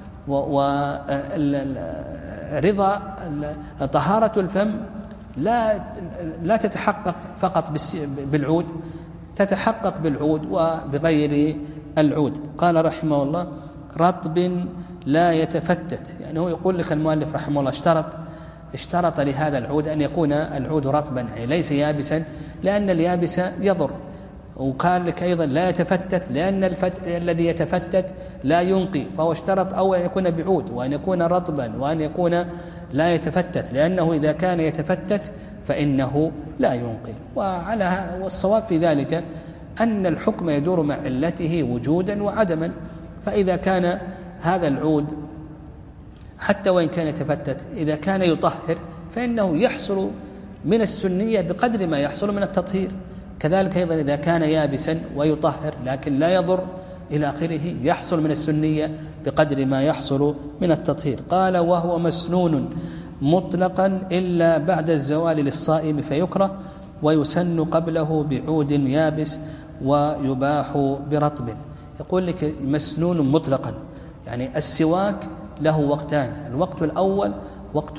Speaker 2: ورضا طهارة الفم لا لا تتحقق فقط بالعود، تتحقق بالعود وبغير العود. قال رحمه الله: رطب لا يتفتت. يعني هو يقول لك المؤلف رحمه الله اشترط اشترط لهذا العود أن يكون العود رطبا، يعني ليس يابسا، لأن اليابس يضر. وقال لك أيضا لا يتفتت، لأن الفت... الذي يتفتت لا ينقي، فهو اشترط أولا أن يكون بعود، وأن يكون رطبا، وأن يكون لا يتفتت، لأنه إذا كان يتفتت فإنه لا ينقي. وعلى والصواب في ذلك أن الحكم يدور مع علته وجودا وعدما، فإذا كان هذا العود حتى وإن كان يتفتت إذا كان يطهر فإنه يحصل من السنية بقدر ما يحصل من التطهير، كذلك أيضا إذا كان يابسا ويطهر لكن لا يضر إلى آخره يحصل من السنية بقدر ما يحصل من التطهير. قال: وهو مسنون مطلقا إلا بعد الزوال للصائم فيكره، ويسن قبله بعود يابس، ويباح برطب. يقول لك مسنون مطلقا، يعني السواك له وقتان: الوقت الأول وقت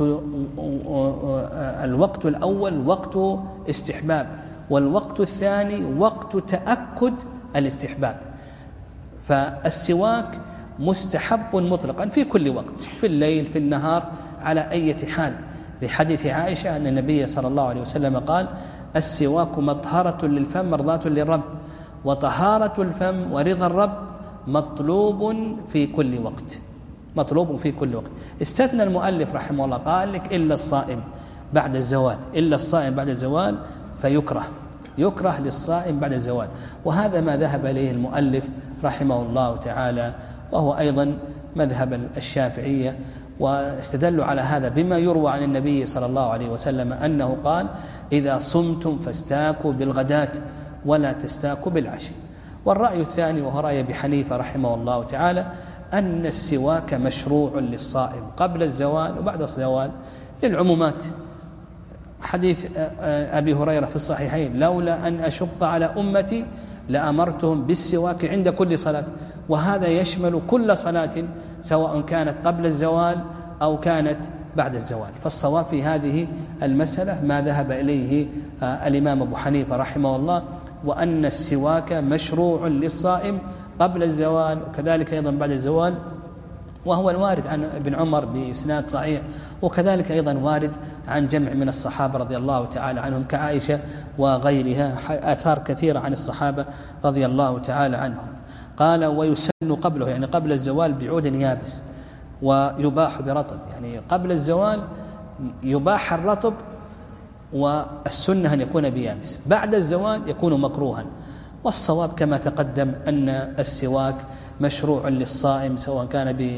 Speaker 2: الوقت الأول وقت استحباب، والوقت الثاني وقت تأكد الاستحباب. فالسواك مستحب مطلقا في كل وقت، في الليل في النهار على أي حال، لحديث عائشة أن النبي صلى الله عليه وسلم قال: السواك مطهرة للفم مرضاة للرب، وطهارة الفم ورضا الرب مطلوب في كل وقت، مطلوب في كل وقت. استثنى المؤلف رحمه الله قال لك إلا الصائم بعد الزوال، إلا الصائم بعد الزوال فيكره، يكره للصائم بعد الزوال. وهذا ما ذهب إليه المؤلف رحمه الله تعالى، وهو أيضا مذهب الشافعية. واستدلوا على هذا بما يروى عن النبي صلى الله عليه وسلم أنه قال: إذا صمتم فاستاكوا بالغداة ولا تستاكوا بالعشي. والرأي الثاني وهو رأي أبي حنيفة رحمه الله تعالى أن السواك مشروع للصائم قبل الزوال وبعد الزوال للعمومات. حديث أبي هريرة في الصحيحين: لولا أن أشق على أمتي لأمرتهم بالسواك عند كل صلاة. وهذا يشمل كل صلاة سواء كانت قبل الزوال أو كانت بعد الزوال. فالصواب في هذه المسألة ما ذهب إليه الإمام أبو حنيفة رحمه الله، وأن السواك مشروع للصائم قبل الزوال وكذلك أيضا بعد الزوال، وهو الوارد عن ابن عمر بإسناد صحيح، وكذلك أيضا وارد عن جمع من الصحابة رضي الله تعالى عنهم كعائشة وغيرها، آثار كثيرة عن الصحابة رضي الله تعالى عنهم. قال ويسن قبله، يعني قبل الزوال بعود يابس، ويباح برطب، يعني قبل الزوال يباح الرطب والسنة أن يكون بيابس، بعد الزوال يكون مكروها. والصواب كما تقدم أن السواك مشروع للصائم سواء كان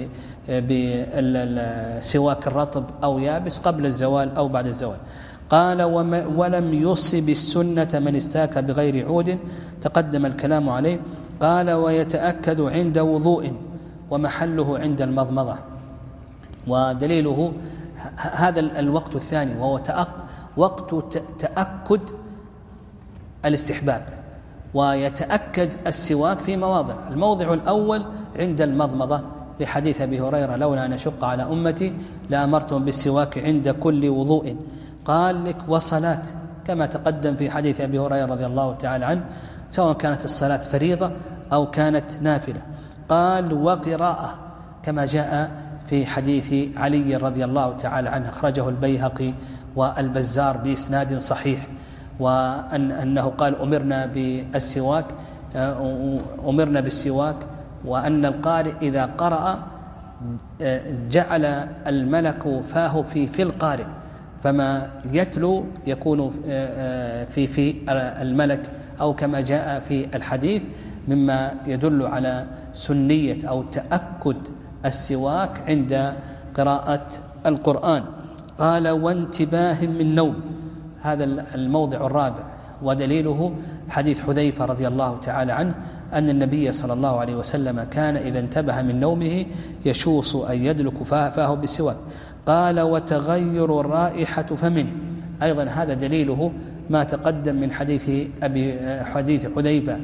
Speaker 2: بسواك الرطب أو يابس قبل الزوال أو بعد الزوال. قال ولم يصب السنة من استاك بغير عود، تقدم الكلام عليه. قال ويتأكد عند وضوء ومحله عند المضمضة، ودليله هذا الوقت الثاني وهو وقت تأكد الاستحباب، ويتأكد السواك في مواضع. الموضع الأول عند المضمضة لحديث أبي هريرة لولا أن أشق على أمتي لأمرتهم بالسواك عند كل وضوء. قال لك وصلاة كما تقدم في حديث أبي هريرة رضي الله تعالى عنه، سواء كانت الصلاة فريضة أو كانت نافلة. قال وقراءة كما جاء في حديث علي رضي الله تعالى عنه، أخرجه البيهقي والبزار بإسناد صحيح، وأن أنه قال أمرنا بالسواك أمرنا بالسواك وأن القارئ إذا قرأ جعل الملك فاه في في القارئ، فما يتلو يكون في في الملك، أو كما جاء في الحديث مما يدل على سنية أو تأكد السواك عند قراءة القرآن. قال وانتباه من نوم، هذا الموضع الرابع، ودليله حديث حذيفة رضي الله تعالى عنه أن النبي صلى الله عليه وسلم كان إذا انتبه من نومه يشوص أن يدلك فاه بالسواك. قال وتغير رائحة فمه، أيضا هذا دليله ما تقدم من حديث أبي حديث حذيفة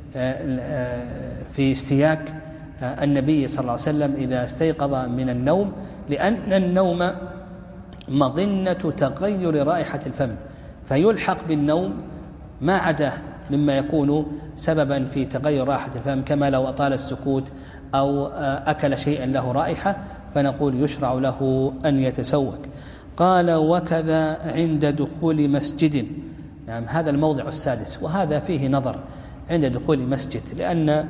Speaker 2: في استياك النبي صلى الله عليه وسلم إذا استيقظ من النوم، لأن النوم مظنة تغير رائحة الفم، فيلحق بالنوم ما عداه مما يكون سببا في تغير رائحة الفم، كما لو أطال السكوت أو أكل شيئا له رائحة، فنقول يشرع له أن يتسوك. قال وكذا عند دخول مسجد، يعني هذا الموضع السادس، وهذا فيه نظر عند دخول مسجد، لأن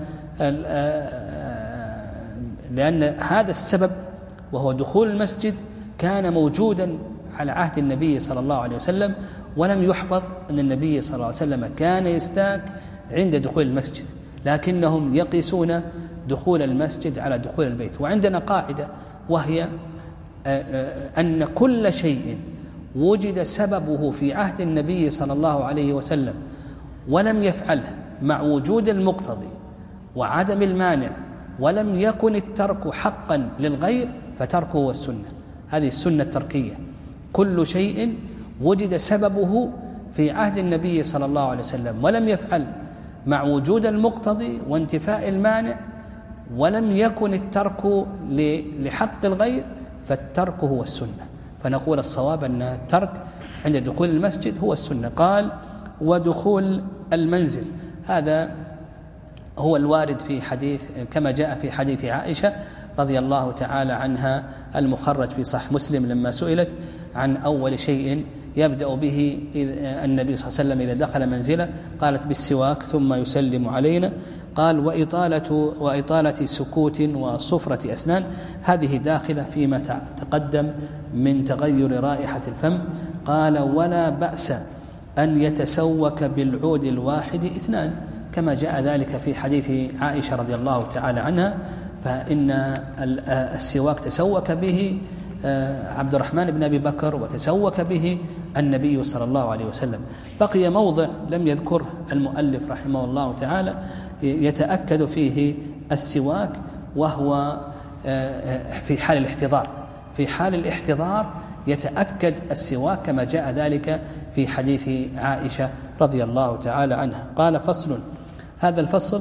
Speaker 2: لأن هذا السبب وهو دخول المسجد كان موجودا على عهد النبي صلى الله عليه وسلم، ولم يحفظ أن النبي صلى الله عليه وسلم كان يستاك عند دخول المسجد، لكنهم يقيسون دخول المسجد على دخول البيت. وعندنا قاعدة وهي أن كل شيء وجد سببه في عهد النبي صلى الله عليه وسلم ولم يفعله مع وجود المقتضي وعدم المانع ولم يكن الترك حقا للغير فتركه هو السنة، هذه السنة التركية. كل شيء وجد سببه في عهد النبي صلى الله عليه وسلم ولم يفعل مع وجود المقتضي وانتفاء المانع ولم يكن الترك لحق الغير فالترك هو السنة، فنقول الصواب أن الترك عند دخول المسجد هو السنة. قال ودخول المنزل، هذا هو الوارد في حديث كما جاء في حديث عائشة رضي الله تعالى عنها المخرج في صحيح مسلم لما سئلت عن أول شيء يبدأ به النبي صلى الله عليه وسلم إذا دخل منزله، قالت بالسواك ثم يسلم علينا. قال وإطالة, وإطالة سكوت وصفرة أسنان، هذه داخلة فيما تقدم من تغير رائحة الفم. قال ولا بأس أن يتسوك بالعود الواحد اثنان، كما جاء ذلك في حديث عائشة رضي الله تعالى عنها، فإن السواك تسوك به عبد الرحمن بن أبي بكر وتسوك به النبي صلى الله عليه وسلم. بقي موضع لم يذكره المؤلف رحمه الله تعالى يتأكد فيه السواك، وهو في حال الاحتضار. في حال الاحتضار يتأكد السواك كما جاء ذلك في حديث عائشة رضي الله تعالى عنها. قال فصل، هذا الفصل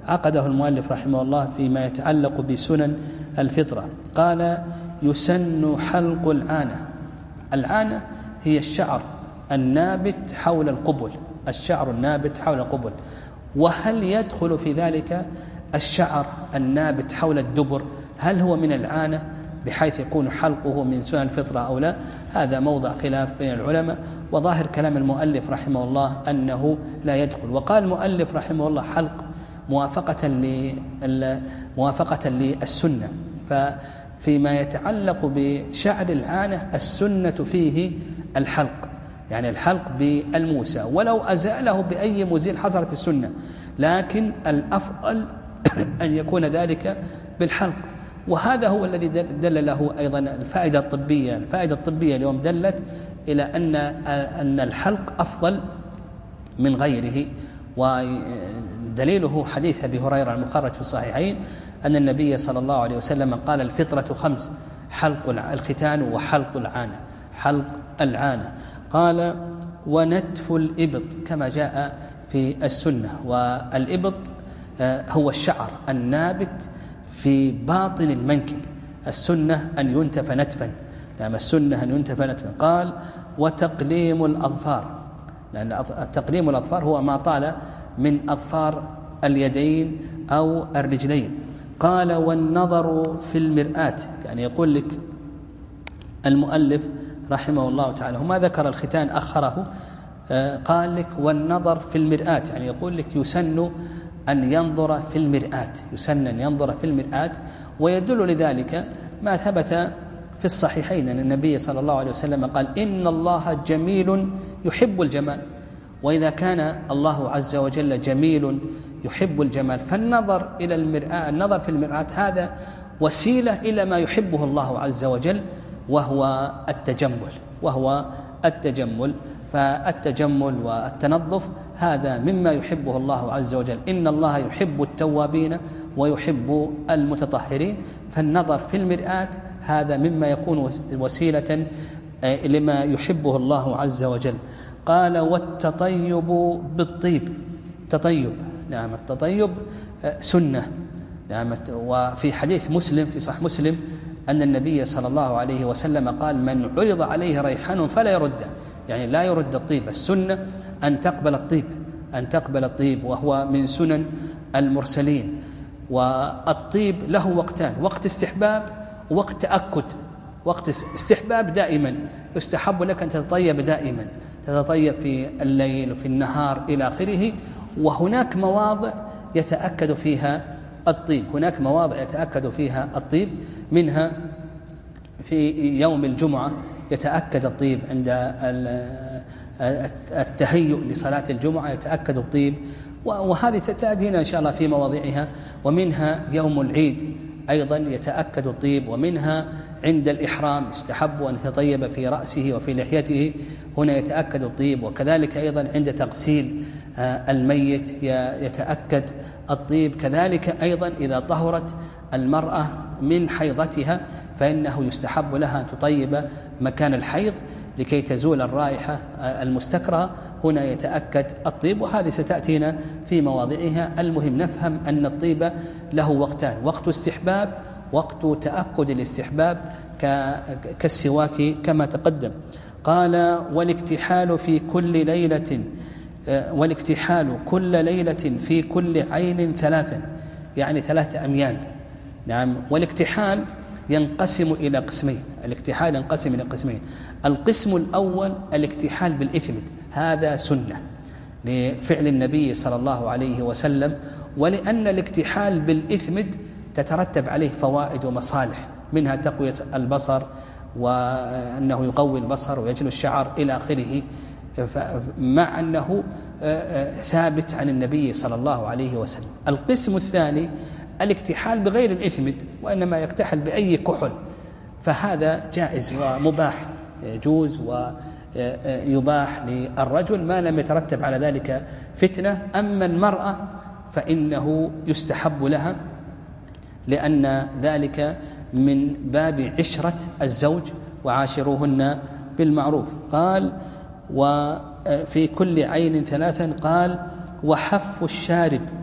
Speaker 2: عقده المؤلف رحمه الله فيما يتعلق بسنن الفطرة. قال: يسن حلق العانة. العانة هي الشعر النابت حول القبل، الشعر النابت حول القبل. وهل يدخل في ذلك الشعر النابت حول الدبر؟ هل هو من العانة بحيث يكون حلقه من سنن الفطرة أو لا؟ هذا موضع خلاف بين العلماء، وظاهر كلام المؤلف رحمه الله أنه لا يدخل. وقال المؤلف رحمه الله حلق موافقة موافقة للسنة. ففيما يتعلق بشعر العانة السنة فيه الحلق، يعني الحلق بالموسى، ولو أزاله بأي مزيل حصلت السنة، لكن الأفضل أن يكون ذلك بالحلق. وهذا هو الذي دل له أيضا الفائدة الطبية. الفائدة الطبية اليوم دلت إلى أن أن الحلق أفضل من غيره، ودليله حديث أبي هريرة المخرج في الصحيحين أن النبي صلى الله عليه وسلم قال: الفطرة خمس: حلق الختان وحلق العانة، حلق العانة. قال: ونتف الإبط، كما جاء في السنة. والإبط هو الشعر النابت في باطن المنكب، السنة أن ينتف نتفا، نعم السنة أن ينتف نتفا. قال: وتقليم الأظفار، لأن تقليم الأظفار هو ما طال من أظفار اليدين أو الرجلين. قال: والنظر في المرآة، يعني يقول لك المؤلف رحمه الله تعالى، وما ذكر الختان أخره، قال لك والنظر في المرآة، يعني يقول لك يسن أن ينظر في المرآة، يسن أن ينظر في المرآة. ويدل لذلك ما ثبت في الصحيحين أن النبي صلى الله عليه وسلم قال: إن الله جميل يحب الجمال. وإذا كان الله عز وجل جميل يحب الجمال، فالنظر إلى المرآة، النظر في المرآة هذا وسيلة إلى ما يحبه الله عز وجل، وهو التجمل، وهو التجمل. فالتجمل والتنظف هذا مما يحبه الله عز وجل. إن الله يحب التوابين ويحب المتطهرين، فالنظر في المرآة هذا مما يكون وسيلة لما يحبه الله عز وجل. قال: والتطيب بالطيب، تطيب، نعم التطيب سنة، نعم. وفي حديث مسلم في صحيح مسلم أن النبي صلى الله عليه وسلم قال: من عرض عليه ريحان فلا يرده، يعني لا يرد الطيب. السنة أن تقبل الطيب، أن تقبل الطيب، وهو من سنن المرسلين. والطيب له وقتان: وقت استحباب ووقت تأكد. وقت استحباب دائما يستحب لك أن تتطيب دائما، تتطيب في الليل وفي النهار إلى آخره. وهناك مواضع يتأكد فيها الطيب، هناك مواضع يتأكد فيها الطيب، منها في يوم الجمعة يتأكد الطيب، عند التهيؤ لصلاة الجمعة يتأكد الطيب، وهذه ستأتينا إن شاء الله في مواضعها. ومنها يوم العيد أيضا يتأكد الطيب، ومنها عند الإحرام يستحب أن يتطيب في رأسه وفي لحيته، هنا يتأكد الطيب. وكذلك أيضا عند تغسيل الميت يتأكد الطيب. كذلك أيضا إذا طهرت المرأة من حيضتها فإنه يستحب لها أن تطيب مكان الحيض لكي تزول الرائحة المستكرهة، هنا يتأكد الطيب. وهذه ستأتينا في مواضعها. المهم نفهم أن الطيب له وقتان: وقت استحباب، وقت تأكد الاستحباب كالسواك كما تقدم. قال: والاكتحال في كل ليلة والاكتحال كل ليلة في كل عين ثلاثا، يعني ثلاثة أميال، نعم. والاكتحال ينقسم إلى قسمين، الاكتحال ينقسم إلى قسمين. القسم الأول الاكتحال بالإثمد، هذا سنة لفعل النبي صلى الله عليه وسلم، ولأن الاكتحال بالإثمد تترتب عليه فوائد ومصالح، منها تقوية البصر، وأنه يقوي البصر ويجل الشعر إلى آخره، مع أنه ثابت عن النبي صلى الله عليه وسلم. القسم الثاني الاكتحال بغير الإثمد، وإنما يكتحل بأي كحل، فهذا جائز ومباح، يجوز ويباح للرجل ما لم يترتب على ذلك فتنة. أما المرأة فإنه يستحب لها، لأن ذلك من باب عشرة الزوج، وعاشروهن بالمعروف. قال: وفي كل عين ثلاثا. قال: وحف الشارب،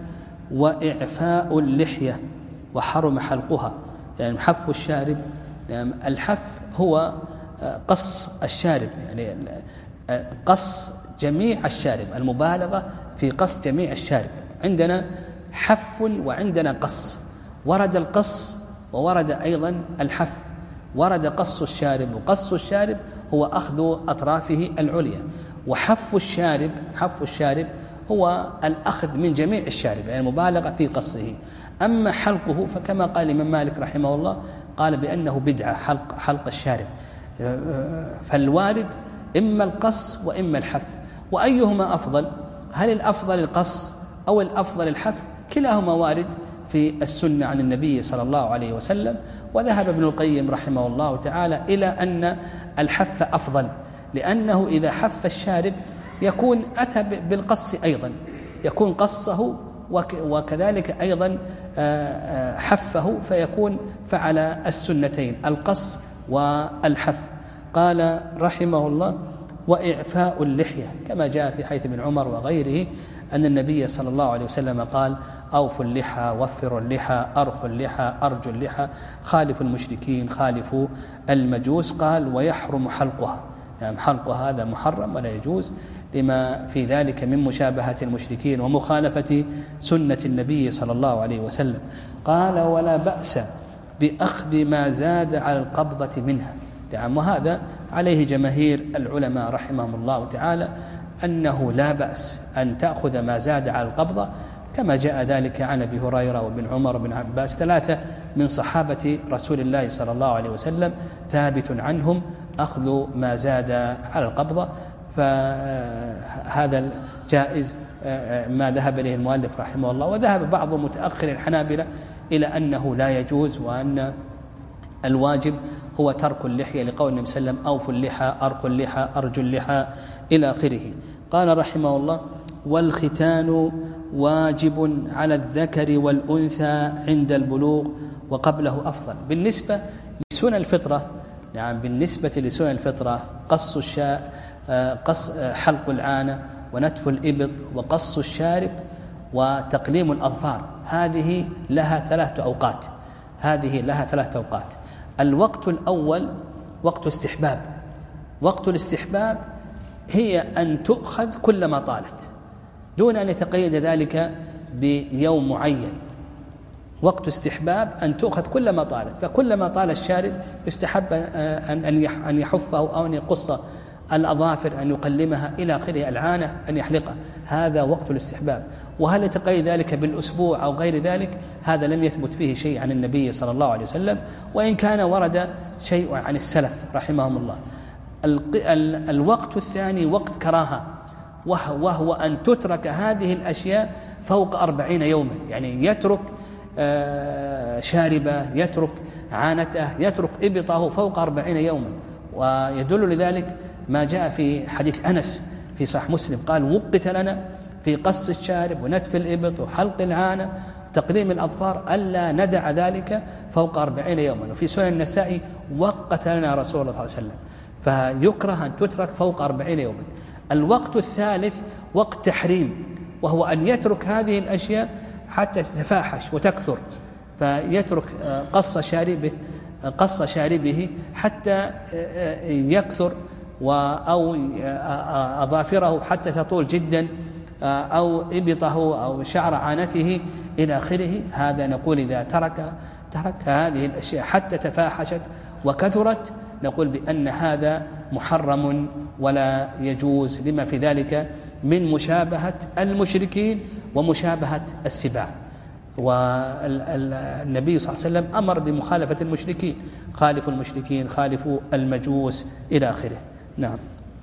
Speaker 2: وإعفاء اللحية وحرم حلقها، يعني حف الشارب. يعني الحف هو قص الشارب، يعني قص جميع الشارب، المبالغة في قص جميع الشارب. عندنا حف وعندنا قص، ورد القص وورد أيضا الحف. ورد قص الشارب، وقص الشارب هو أخذ أطرافه العليا، وحف الشارب حف الشارب هو الأخذ من جميع الشارب، يعني المبالغة في قصه. أما حلقه فكما قال الإمام مالك رحمه الله قال بأنه بدعة حلق, حلق الشارب. فالوارد إما القص وإما الحف، وأيهما أفضل؟ هل الأفضل القص أو الأفضل الحف؟ كلاهما وارد في السنة عن النبي صلى الله عليه وسلم. وذهب ابن القيم رحمه الله تعالى إلى أن الحف أفضل، لأنه إذا حف الشارب يكون أتى بالقص أيضا، يكون قصه وكذلك أيضا حفه، فيكون فعل السنتين القص والحف. قال رحمه الله: وإعفاء اللحية، كما جاء في حديث ابن عمر وغيره أن النبي صلى الله عليه وسلم قال: أوفوا اللحى، وفروا اللحى، أرخوا اللحى، أرجوا اللحى، خالفوا المشركين، خالفوا المجوس. قال: ويحرم حلقها، يعني حلقها هذا محرم ولا يجوز لما في ذلك من مشابهة المشركين ومخالفة سنة النبي صلى الله عليه وسلم. قال: ولا بأس بأخذ ما زاد على القبضة منها. يعني وهذا عليه جماهير العلماء رحمهم الله تعالى، أنه لا بأس أن تأخذ ما زاد على القبضة، كما جاء ذلك عن أبي هريرة وابن عمر وابن عباس، ثلاثة من صحابة رسول الله صلى الله عليه وسلم ثابت عنهم أخذ ما زاد على القبضة. فهذا جائز ما ذهب إليه المؤلف رحمه الله. وذهب بعض متأخر الحنابلة إلى أنه لا يجوز، وأن الواجب هو ترك اللحية، لقول النبي صلى الله عليه وسلم: أوفوا اللحى، أرخوا اللحى، أرجوا اللحى، إلى آخره. قال رحمه الله: والختان واجب على الذكر والأنثى عند البلوغ وقبله أفضل. بالنسبة لسنن الفطرة، يعني بالنسبة لسنن الفطرة قص الشاء، قص حلق العانة، ونتف الإبط، وقص الشارب، وتقليم الأظفار، هذه لها ثلاثة أوقات هذه لها ثلاثة أوقات. الوقت الأول وقت استحباب. وقت الاستحباب هي أن تؤخذ كلما طالت، دون أن يتقيد ذلك بيوم معين. وقت استحباب أن تؤخذ كلما طالت، فكلما طال الشارب يستحب أن يحفه أو أن يقص الأظافر، أن يقلمها، إلى آخره، العانة أن يحلقها. هذا وقت الاستحباب. وهل يتقيد ذلك بالأسبوع أو غير ذلك؟ هذا لم يثبت فيه شيء عن النبي صلى الله عليه وسلم، وإن كان ورد شيء عن السلف رحمهم الله. الوقت الثاني وقت كراهة، وهو أن تترك هذه الأشياء فوق أربعين يوما، يعني يترك شاربه، يترك عانته، يترك إبطه فوق أربعين يوما. ويدل لذلك ما جاء في حديث أنس في صحيح مسلم قال: وقت لنا في قص الشارب ونتف الإبط وحلق العانة وتقليم الأظفار ألا ندع ذلك فوق أربعين يوما. وفي سنن النسائي: وقت لنا رسول الله صلى الله عليه وسلم. فيكره أن تترك فوق أربعين يوما. الوقت الثالث وقت تحريم، وهو أن يترك هذه الأشياء حتى تتفاحش وتكثر، فيترك قص شاربه قص شاربه حتى يكثر، أو أظافره حتى تطول جدا، أو إبطه أو شعر عانته إلى آخره. هذا نقول إذا ترك ترك هذه الأشياء حتى تفاحشت وكثرت، نقول بأن هذا محرم ولا يجوز، لما في ذلك من مشابهة المشركين ومشابهة السباع. والنبي صلى الله عليه وسلم أمر بمخالفة المشركين: خالفوا المشركين، خالفوا المجوس، إلى آخره. نعم.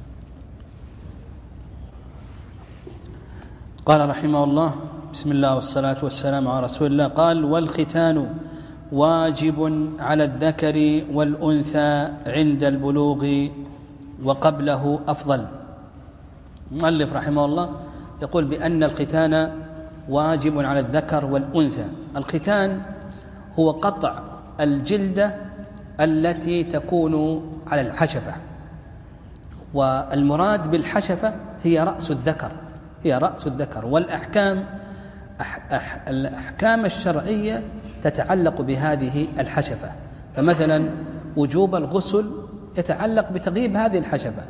Speaker 2: قال رحمه الله: بسم الله والصلاة والسلام على رسول الله. قال: والختان واجب على الذكر والأنثى عند البلوغ وقبله أفضل. المؤلف رحمه الله يقول بأن الختان واجب على الذكر والأنثى. الختان هو قطع الجلدة التي تكون على الحشفة، والمراد بالحشفة هي رأس الذكر هي رأس الذكر والأحكام الأحكام الشرعية تتعلق بهذه الحشفة، فمثلا وجوب الغسل يتعلق بتغييب هذه الحشفة،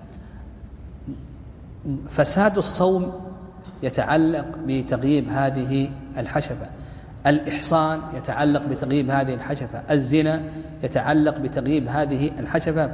Speaker 2: فساد الصوم يتعلق بتغييب هذه الحشفة، الإحصان يتعلق بتغييب هذه الحشفة، الزنا يتعلق بتغييب هذه الحشفة.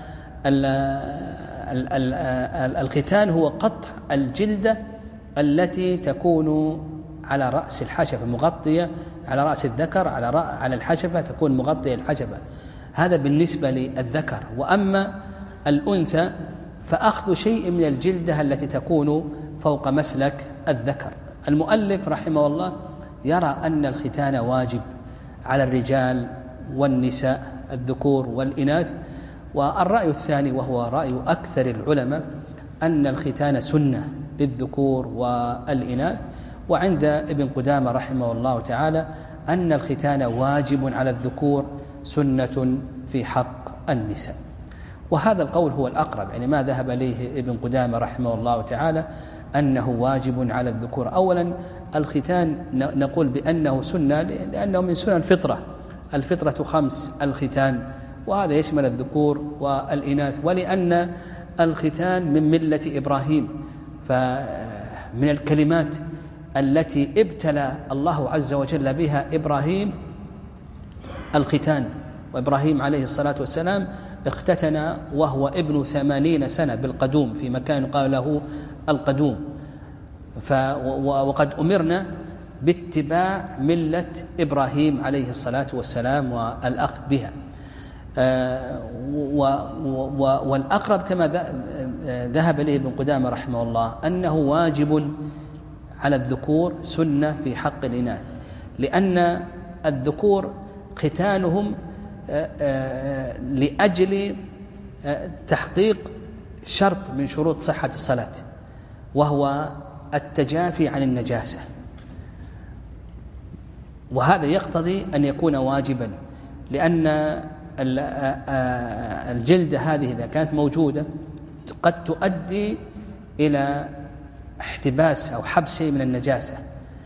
Speaker 2: فالختان هو قطع الجلدة التي تكون على رأس الحشفة مغطية على رأس الذكر، على على الحشفة تكون مغطية الحشفة. هذا بالنسبة للذكر. وأما الأنثى فأخذ شيء من الجلدة التي تكون فوق مسلك الذكر. المؤلف رحمه الله يرى أن الختان واجب على الرجال والنساء الذكور والإناث. والرأي الثاني وهو رأي أكثر العلماء أن الختان سنة للذكور والإناث. وعند ابن قدامة رحمه الله تعالى أن الختان واجب على الذكور سنة في حق النساء. وهذا القول هو الأقرب، يعني ما ذهب إليه ابن قدامة رحمه الله تعالى أنه واجب على الذكور. أولا الختان نقول بأنه سنة لأنه من سنن الفطرة، الفطرة خمس الختان، وهذا يشمل الذكور والإناث، ولأن الختان من ملة إبراهيم، فمن الكلمات التي ابتلى الله عز وجل بها إبراهيم الختان. وإبراهيم عليه الصلاة والسلام اختتن وهو ابن ثمانين سنة بالقدوم في مكان قال له القدوم. وقد أمرنا باتباع ملة إبراهيم عليه الصلاة والسلام والأخذ بها. والأقرب كما ذهب إليه ابن قدامة رحمه الله أنه واجب على الذكور سنة في حق الإناث، لأن الذكور ختانهم لأجل تحقيق شرط من شروط صحة الصلاة، وهو التجافي عن النجاسة، وهذا يقتضي أن يكون واجبا، لأن الجلدة هذه إذا كانت موجودة قد تؤدي إلى احتباس أو حبس شيء من النجاسة،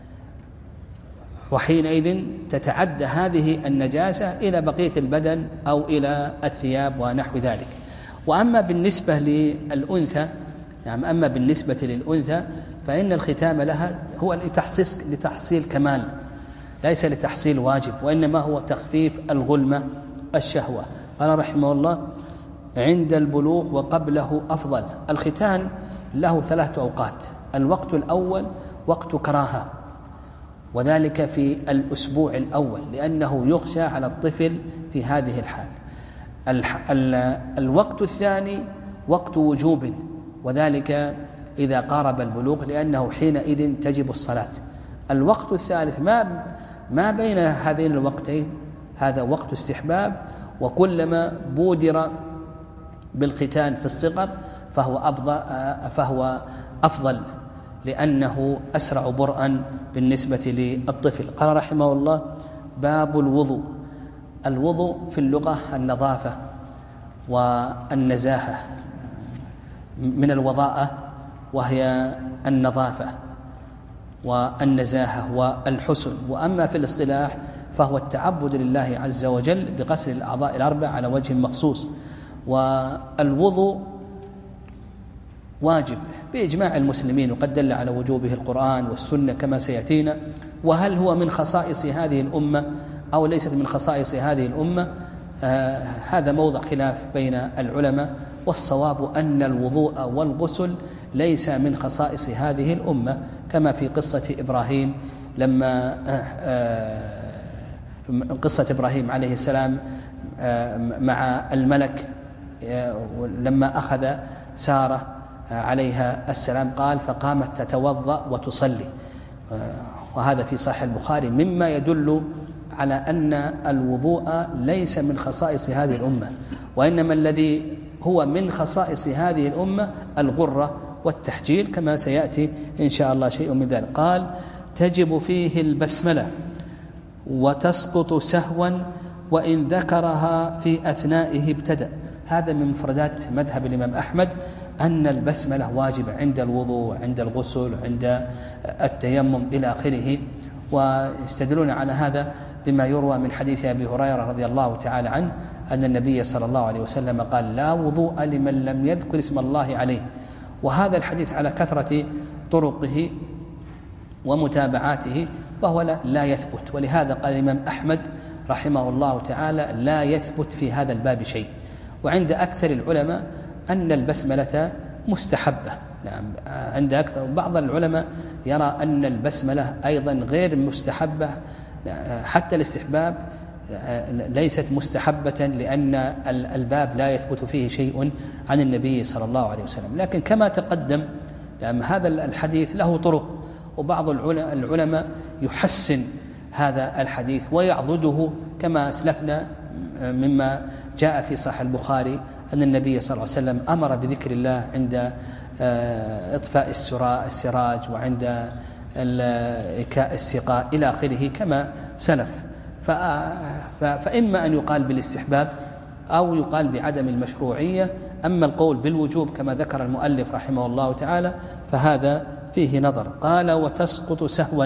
Speaker 2: وحينئذ تتعدى هذه النجاسة إلى بقية البدن أو إلى الثياب ونحو ذلك. وأما بالنسبة للأنثى يعني أما بالنسبة للأنثى فإن الختام لها هو لتحصيل, لتحصيل كمال، ليس لتحصيل واجب، وإنما هو تخفيف الغلمة الشهوة. قال رحمه الله عند البلوغ وقبله أفضل. الختان له ثلاث أوقات. الوقت الأول وقت كراهة، وذلك في الأسبوع الأول، لأنه يخشى على الطفل في هذه الحال. الوقت الثاني وقت وجوب، وذلك إذا قارب البلوغ، لأنه حينئذ تجب الصلاة. الوقت الثالث ما ما بين هذين الوقتين هذا وقت استحباب، وكلما بودر بالختان في الصغر فهو أفضل, فهو أفضل لأنه أسرع برءا بالنسبة للطفل. قال رحمه الله باب الوضوء. الوضوء في اللغة النظافة والنزاهة، من الوضاءة وهي النظافة والنزاهة والحسن. وأما في الاصطلاح فهو التعبد لله عز وجل بغسل الأعضاء الأربع على وجه مخصوص. والوضوء واجب بإجماع المسلمين، وقد دل على وجوبه القرآن والسنة كما سيأتينا. وهل هو من خصائص هذه الأمة أو ليست من خصائص هذه الأمة؟ آه هذا موضع خلاف بين العلماء، والصواب أن الوضوء والغسل ليس من خصائص هذه الأمة، كما في قصة إبراهيم لما آه آه قصة إبراهيم عليه السلام آه مع الملك آه لما أخذ سارة عليها السلام قال فقامت تتوضأ وتصلي، وهذا في صحيح البخاري، مما يدل على أن الوضوء ليس من خصائص هذه الأمة، وإنما الذي هو من خصائص هذه الأمة الغرة والتحجيل، كما سيأتي إن شاء الله شيء من ذلك. قال تجب فيه البسملة وتسقط سهوا وإن ذكرها في أثنائه ابتدأ. هذا من مفردات مذهب الإمام أحمد أن البسملة واجبة عند الوضوء وعند الغسل وعند التيمم إلى آخره. ويستدلون على هذا بما يروى من حديث أبي هريرة رضي الله تعالى عنه أن النبي صلى الله عليه وسلم قال: لا وضوء لمن لم يذكر اسم الله عليه. وهذا الحديث على كثرة طرقه ومتابعاته وهو لا يثبت، ولهذا قال الإمام أحمد رحمه الله تعالى: لا يثبت في هذا الباب شيء. وعند أكثر العلماء أن البسملة مستحبة. نعم، عند أكثر بعض العلماء يرى أن البسملة أيضا غير مستحبة، حتى الاستحباب ليست مستحبة، لأن الباب لا يثبت فيه شيء عن النبي صلى الله عليه وسلم. لكن كما تقدم يعني هذا الحديث له طرق، وبعض العلماء يحسن هذا الحديث ويعضده كما أسلفنا مما جاء في صحيح البخاري أن النبي صلى الله عليه وسلم أمر بذكر الله عند إطفاء السراج وعند إكاء السقاء إلى آخره كما سلف. فإما أن يقال بالاستحباب أو يقال بعدم المشروعية. أما القول بالوجوب كما ذكر المؤلف رحمه الله تعالى فهذا فيه نظر. قال: وتسقط سهوا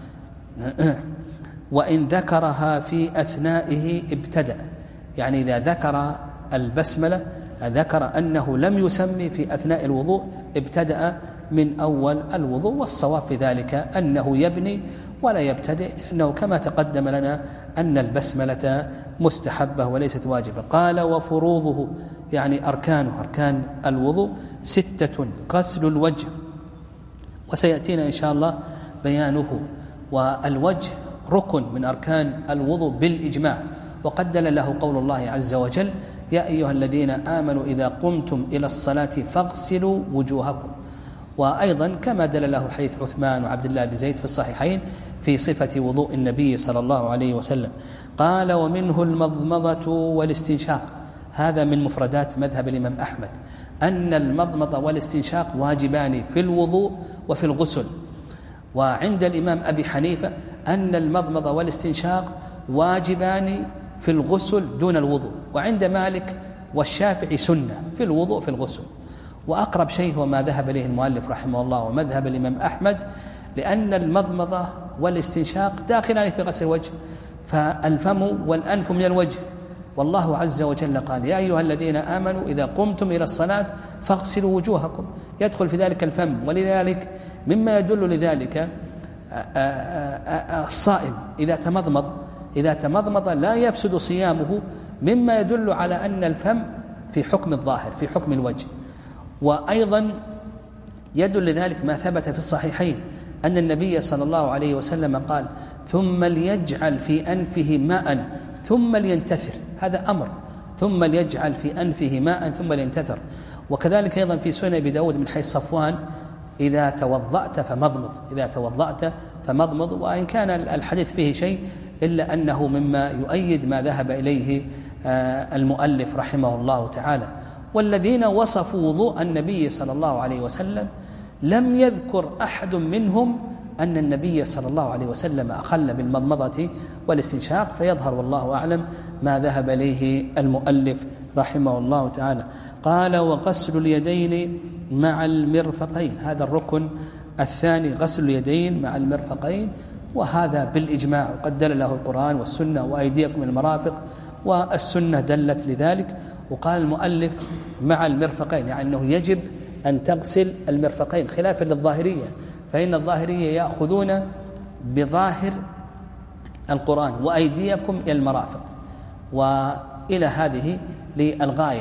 Speaker 2: وإن ذكرها في أثنائه ابتدأ. يعني إذا ذكر البسملة ذكر أنه لم يسمي في أثناء الوضوء ابتدأ من أول الوضوء، والصواب في ذلك أنه يبني ولا يبتدئ، لأنه كما تقدم لنا أن البسملة مستحبة وليست واجبة. قال: وفروضه يعني أركانه، أركان الوضوء ستة: غسل الوجه، وسيأتينا إن شاء الله بيانه. والوجه ركن من أركان الوضوء بالإجماع، وقد دل له قول الله عز وجل: يا أيها الذين آمنوا إذا قمتم إلى الصلاة فاغسلوا وجوهكم. وأيضا كما دل له حديث عثمان وعبد الله بن زيد في الصحيحين في صفة وضوء النبي صلى الله عليه وسلم. قال: ومنه المضمضة والاستنشاق. هذا من مفردات مذهب الإمام أحمد أن المضمضة والاستنشاق واجبان في الوضوء وفي الغسل. وعند الإمام أبي حنيفة أن المضمضة والاستنشاق واجبان في الغسل دون الوضوء. وعند مالك والشافعي سنة في الوضوء في الغسل. وأقرب شيء هو ما ذهب إليه المؤلف رحمه الله ومذهب الإمام أحمد، لأن المضمضة والاستنشاق داخلان في غسل الوجه، فالفم والأنف من الوجه. والله عز وجل قال: يا أيها الذين آمنوا إذا قمتم إلى الصلاة فاغسلوا وجوهكم، يدخل في ذلك الفم. ولذلك مما يدل لذلك الصائم إذا تمضمض إذا تمضمض لا يفسد صيامه، مما يدل على أن الفم في حكم الظاهر في حكم الوجه. وأيضا يدل لذلك ما ثبت في الصحيحين أن النبي صلى الله عليه وسلم قال: ثم ليجعل في أنفه ماء ثم لينتثر. هذا أمر، ثم ليجعل في أنفه ماء ثم لينتثر. وكذلك أيضا في سنن أبي داود من حيث صفوان: إذا توضأت فمضمض إذا توضأت فمضمض. وإن كان الحديث فيه شيء إلا أنه مما يؤيد ما ذهب إليه المؤلف رحمه الله تعالى. والذين وصفوا وضوء النبي صلى الله عليه وسلم لم يذكر أحد منهم أن النبي صلى الله عليه وسلم أخل بالمضمضة والاستنشاق، فيظهر والله أعلم ما ذهب إليه المؤلف رحمه الله تعالى. قال: وغسل اليدين مع المرفقين. هذا الركن الثاني، غسل اليدين مع المرفقين، وهذا بالإجماع، وقد دل له القرآن والسنة: وأيديكم المرافق، والسنة دلت لذلك. وقال المؤلف مع المرفقين، يعني أنه يجب أن تغسل المرفقين، خلافا للظاهرية، فإن الظاهرية يأخذون بظاهر القرآن: وأيديكم إلى المرافق، وإلى هذه للغاية.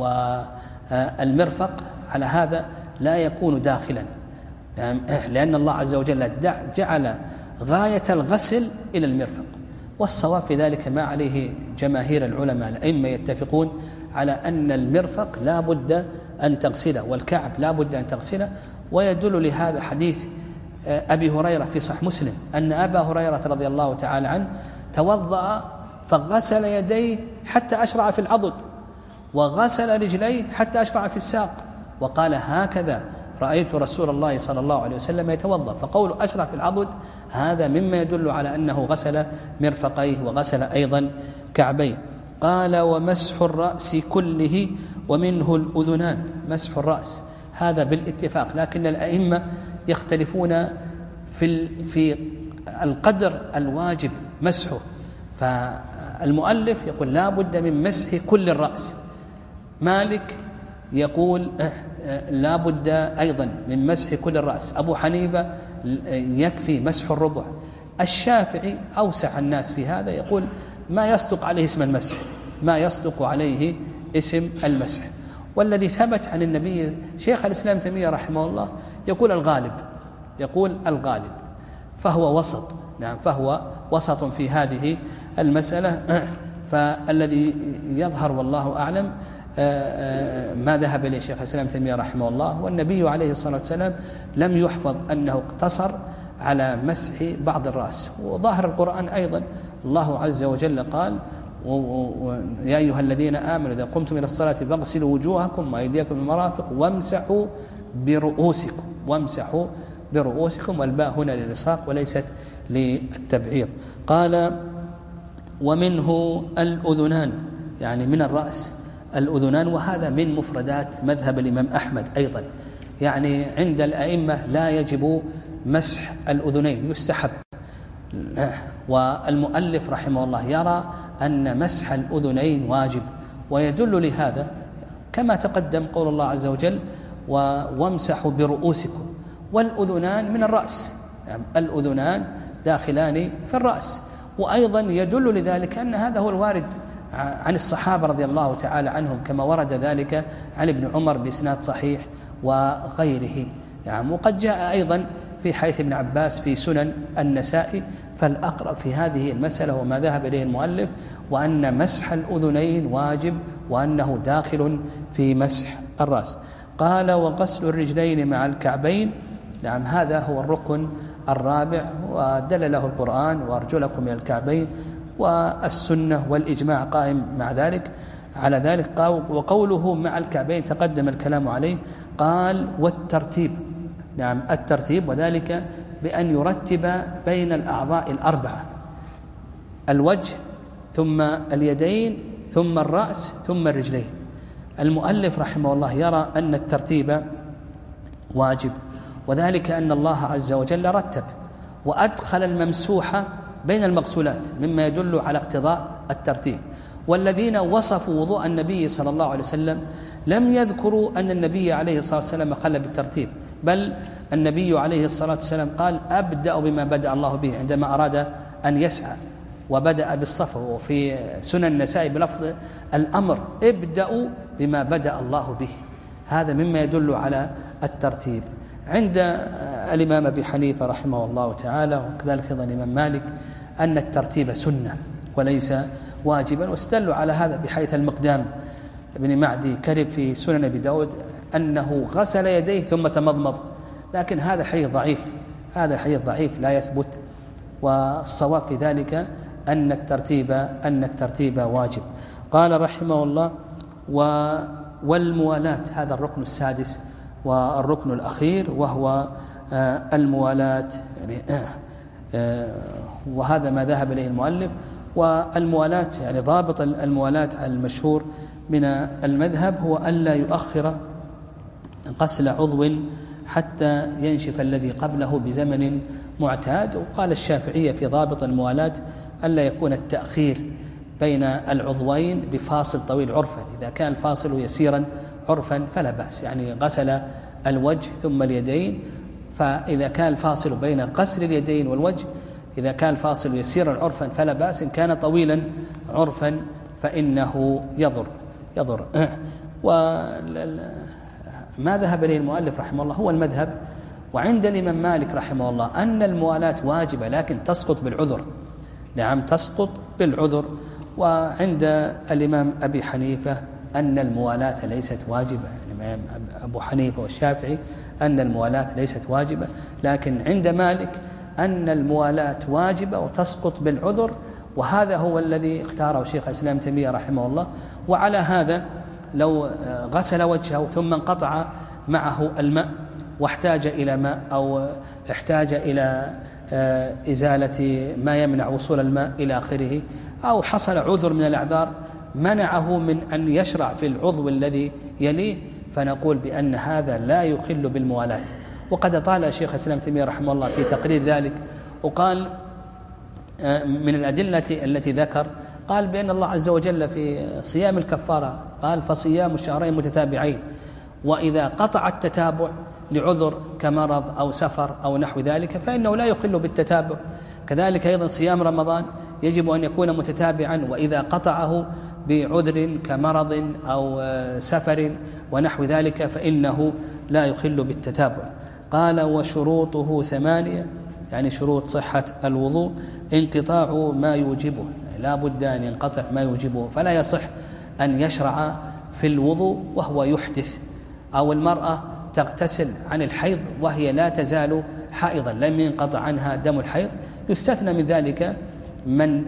Speaker 2: والمرفق على هذا لا يكون داخلا، لأن الله عز وجل جعل غاية الغسل إلى المرفق. والصواب في ذلك ما عليه جماهير العلماء الأئمة يتفقون على أن المرفق لا بد أن تغسله، والكعب لا بد أن تغسله. ويدل لهذا حديث أبي هريرة في صحيح مسلم أن أبا هريرة رضي الله تعالى عنه توضأ فغسل يديه حتى أشرع في العضد، وغسل رجليه حتى أشرع في الساق، وقال: هكذا رأيت رسول الله صلى الله عليه وسلم يتوضأ. فقول أشرع في العضد هذا مما يدل على أنه غسل مرفقيه وغسل أيضا كعبيه. قال: ومسح الرأس كله ومنه الأذنان. مسح الرأس هذا بالاتفاق، لكن الأئمة يختلفون في في القدر الواجب مسحه. فالمؤلف يقول لا بد من مسح كل الرأس، مالك يقول لا بد أيضا من مسح كل الرأس، أبو حنيفة يكفي مسح الربع، الشافعي أوسع الناس في هذا يقول ما يصدق عليه اسم المسح، ما يصدق عليه اسم المسح. والذي ثبت عن النبي شيخ الإسلام تيمية رحمه الله يقول الغالب، يقول الغالب، فهو وسط، نعم فهو وسط في هذه المسألة. فالذي يظهر والله أعلم ما ذهب إليه شيخ الإسلام تيمية رحمه الله، والنبي عليه الصلاة والسلام لم يحفظ أنه اقتصر على مسح بعض الرأس. وظاهر القرآن أيضا الله عز وجل قال يا أيها الذين آمنوا إذا قمتم إلى الصلاة فاغسلوا وجوهكم وأيديكم بالمرافق وامسحوا برؤوسكم، وامسحوا برؤوسكم، والباء هنا للإلصاق وليست للتبعيض. قال ومنه الأذنان، يعني من الرأس الأذنان، وهذا من مفردات مذهب الإمام أحمد أيضا، يعني عند الأئمة لا يجب مسح الأذنين، يستحب. والمؤلف رحمه الله يرى أن مسح الأذنين واجب، ويدل لهذا كما تقدم قول الله عز وجل وامسحوا برؤوسكم، والأذنان من الرأس، يعني الأذنان داخلان في الرأس. وأيضا يدل لذلك أن هذا هو الوارد عن الصحابة رضي الله تعالى عنهم، كما ورد ذلك عن ابن عمر بإسناد صحيح وغيره، يعني وقد جاء أيضا في حديث ابن عباس في سنن النسائي. فالأقرب في هذه المسألة وما ذهب إليه المؤلف، وأن مسح الأذنين واجب، وأنه داخل في مسح الرأس. قال وغسل الرجلين مع الكعبين، نعم هذا هو الركن الرابع، ودل له القرآن وأرجلكم من الكعبين، والسنة والإجماع قائم مع ذلك على ذلك. وقوله مع الكعبين تقدم الكلام عليه. قال والترتيب، نعم الترتيب، وذلك بأن يرتب بين الأعضاء الأربعة، الوجه ثم اليدين ثم الرأس ثم الرجلين. المؤلف رحمه الله يرى أن الترتيب واجب، وذلك أن الله عز وجل رتب وأدخل الممسوح بين المغسولات، مما يدل على اقتضاء الترتيب. والذين وصفوا وضوء النبي صلى الله عليه وسلم لم يذكروا أن النبي عليه الصلاة والسلام قال بالترتيب، بل النبي عليه الصلاة والسلام قال أبدأ بما بدأ الله به عندما أراد أن يسعى، وبدأ بالصف. وفي سنن النسائي بلفظ الأمر ابدأوا بما بدأ الله به، هذا مما يدل على الترتيب. عند الإمام أبي حنيفة رحمه الله تعالى وكذلك أيضا الإمام مالك أن الترتيب سنة وليس واجبا، واستدلوا على هذا بحيث المقدام ابن معدي كرب في سنن أبي داود أنه غسل يديه ثم تمضمض، لكن هذا حديث ضعيف، هذا حديث ضعيف لا يثبت. والصواب في ذلك أن الترتيب أن الترتيب واجب. قال رحمه الله والموالاة، هذا الركن السادس والركن الأخير، وهو الموالاة، يعني وهذا ما ذهب إليه المؤلف. والموالاة يعني ضابط الموالاة المشهور من المذهب هو ألا يؤخر غسل عضو حتى ينشف الذي قبله بزمن معتاد. وقال الشافعية في ضابط الموالاة ألا يكون التأخير بين العضوين بفاصل طويل عرفا، إذا كان الفاصل يسيرا عرفا فلا بأس، يعني غسل الوجه ثم اليدين، فإذا كان الفاصل بين غسل اليدين والوجه إذا كان الفاصل يسيرا عرفا فلا بأس، إن كان طويلا عرفا فإنه يضر يضر وما ذهب إليه المؤلف رحمه الله هو المذهب. وعند الإمام مالك رحمه الله أن الموالاة واجبة لكن تسقط بالعذر، نعم تسقط بالعذر. وعند الإمام أبي حنيفة أن الموالاة ليست واجبة، يعني أبو حنيفة والشافعي أن الموالاة ليست واجبة، لكن عند مالك أن الموالاة واجبة وتسقط بالعذر، وهذا هو الذي اختاره شيخ الإسلام تيمية رحمه الله. وعلى هذا لو غسل وجهه ثم انقطع معه الماء واحتاج إلى ماء أو احتاج إلى إزالة ما يمنع وصول الماء إلى آخره، أو حصل عذر من الأعذار منعه من أن يشرع في العضو الذي يليه، فنقول بأن هذا لا يخل بالموالاة. وقد أطال شيخ الإسلام ابن تيمية رحمه الله في تقرير ذلك، وقال من الأدلة التي ذكر قال بأن الله عز وجل في صيام الكفارة قال فصيام الشهرين متتابعين، وإذا قطع التتابع لعذر كمرض أو سفر أو نحو ذلك فإنه لا يخل بالتتابع. كذلك أيضا صيام رمضان يجب أن يكون متتابعا، وإذا قطعه بعذر كمرض أو سفر ونحو ذلك فإنه لا يخل بالتتابع. قال وشروطه ثمانية، يعني شروط صحة الوضوء انقطاع ما يوجبه، يعني لا بد أن ينقطع ما يوجبه، فلا يصح أن يشرع في الوضوء وهو يحدث، أو المرأة تغتسل عن الحيض وهي لا تزال حائضا لم ينقطع عنها دم الحيض، يستثنى من ذلك من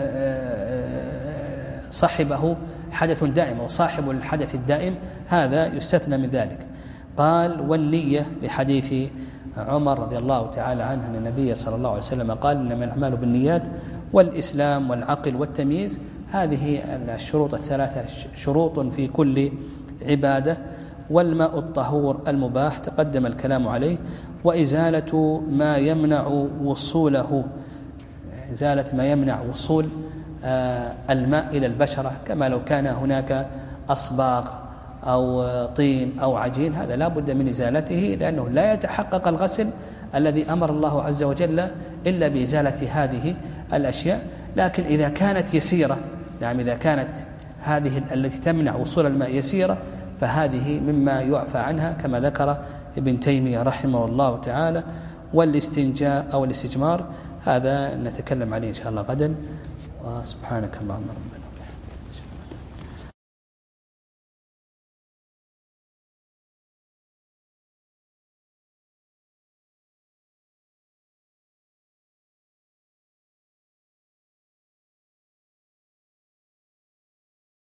Speaker 2: صاحبه حدث دائم أو صاحب الحدث الدائم، هذا يستثنى من ذلك. قال والنية لحديث عمر رضي الله تعالى عنه أن النبي صلى الله عليه وسلم قال إنما الأعمال بالنيات، والإسلام والعقل والتمييز، هذه الشروط الثلاثة شروط في كل عبادة. والماء الطهور المباح تقدم الكلام عليه، وإزالة ما يمنع وصوله، إزالة ما يمنع وصول الماء إلى البشرة، كما لو كان هناك أصباغ أو طين أو عجين، هذا لا بد من إزالته، لأنه لا يتحقق الغسل الذي أمر الله عز وجل إلا بإزالة هذه الأشياء. لكن إذا كانت يسيرة، نعم إذا كانت هذه التي تمنع وصول الماء يسيرة فهذه مما يعفى عنها كما ذكر ابن تيمية رحمه الله تعالى. والاستنجاء أو الاستجمار هذا نتكلم عليه إن شاء الله غدا. وسبحانك اللهم ربنا.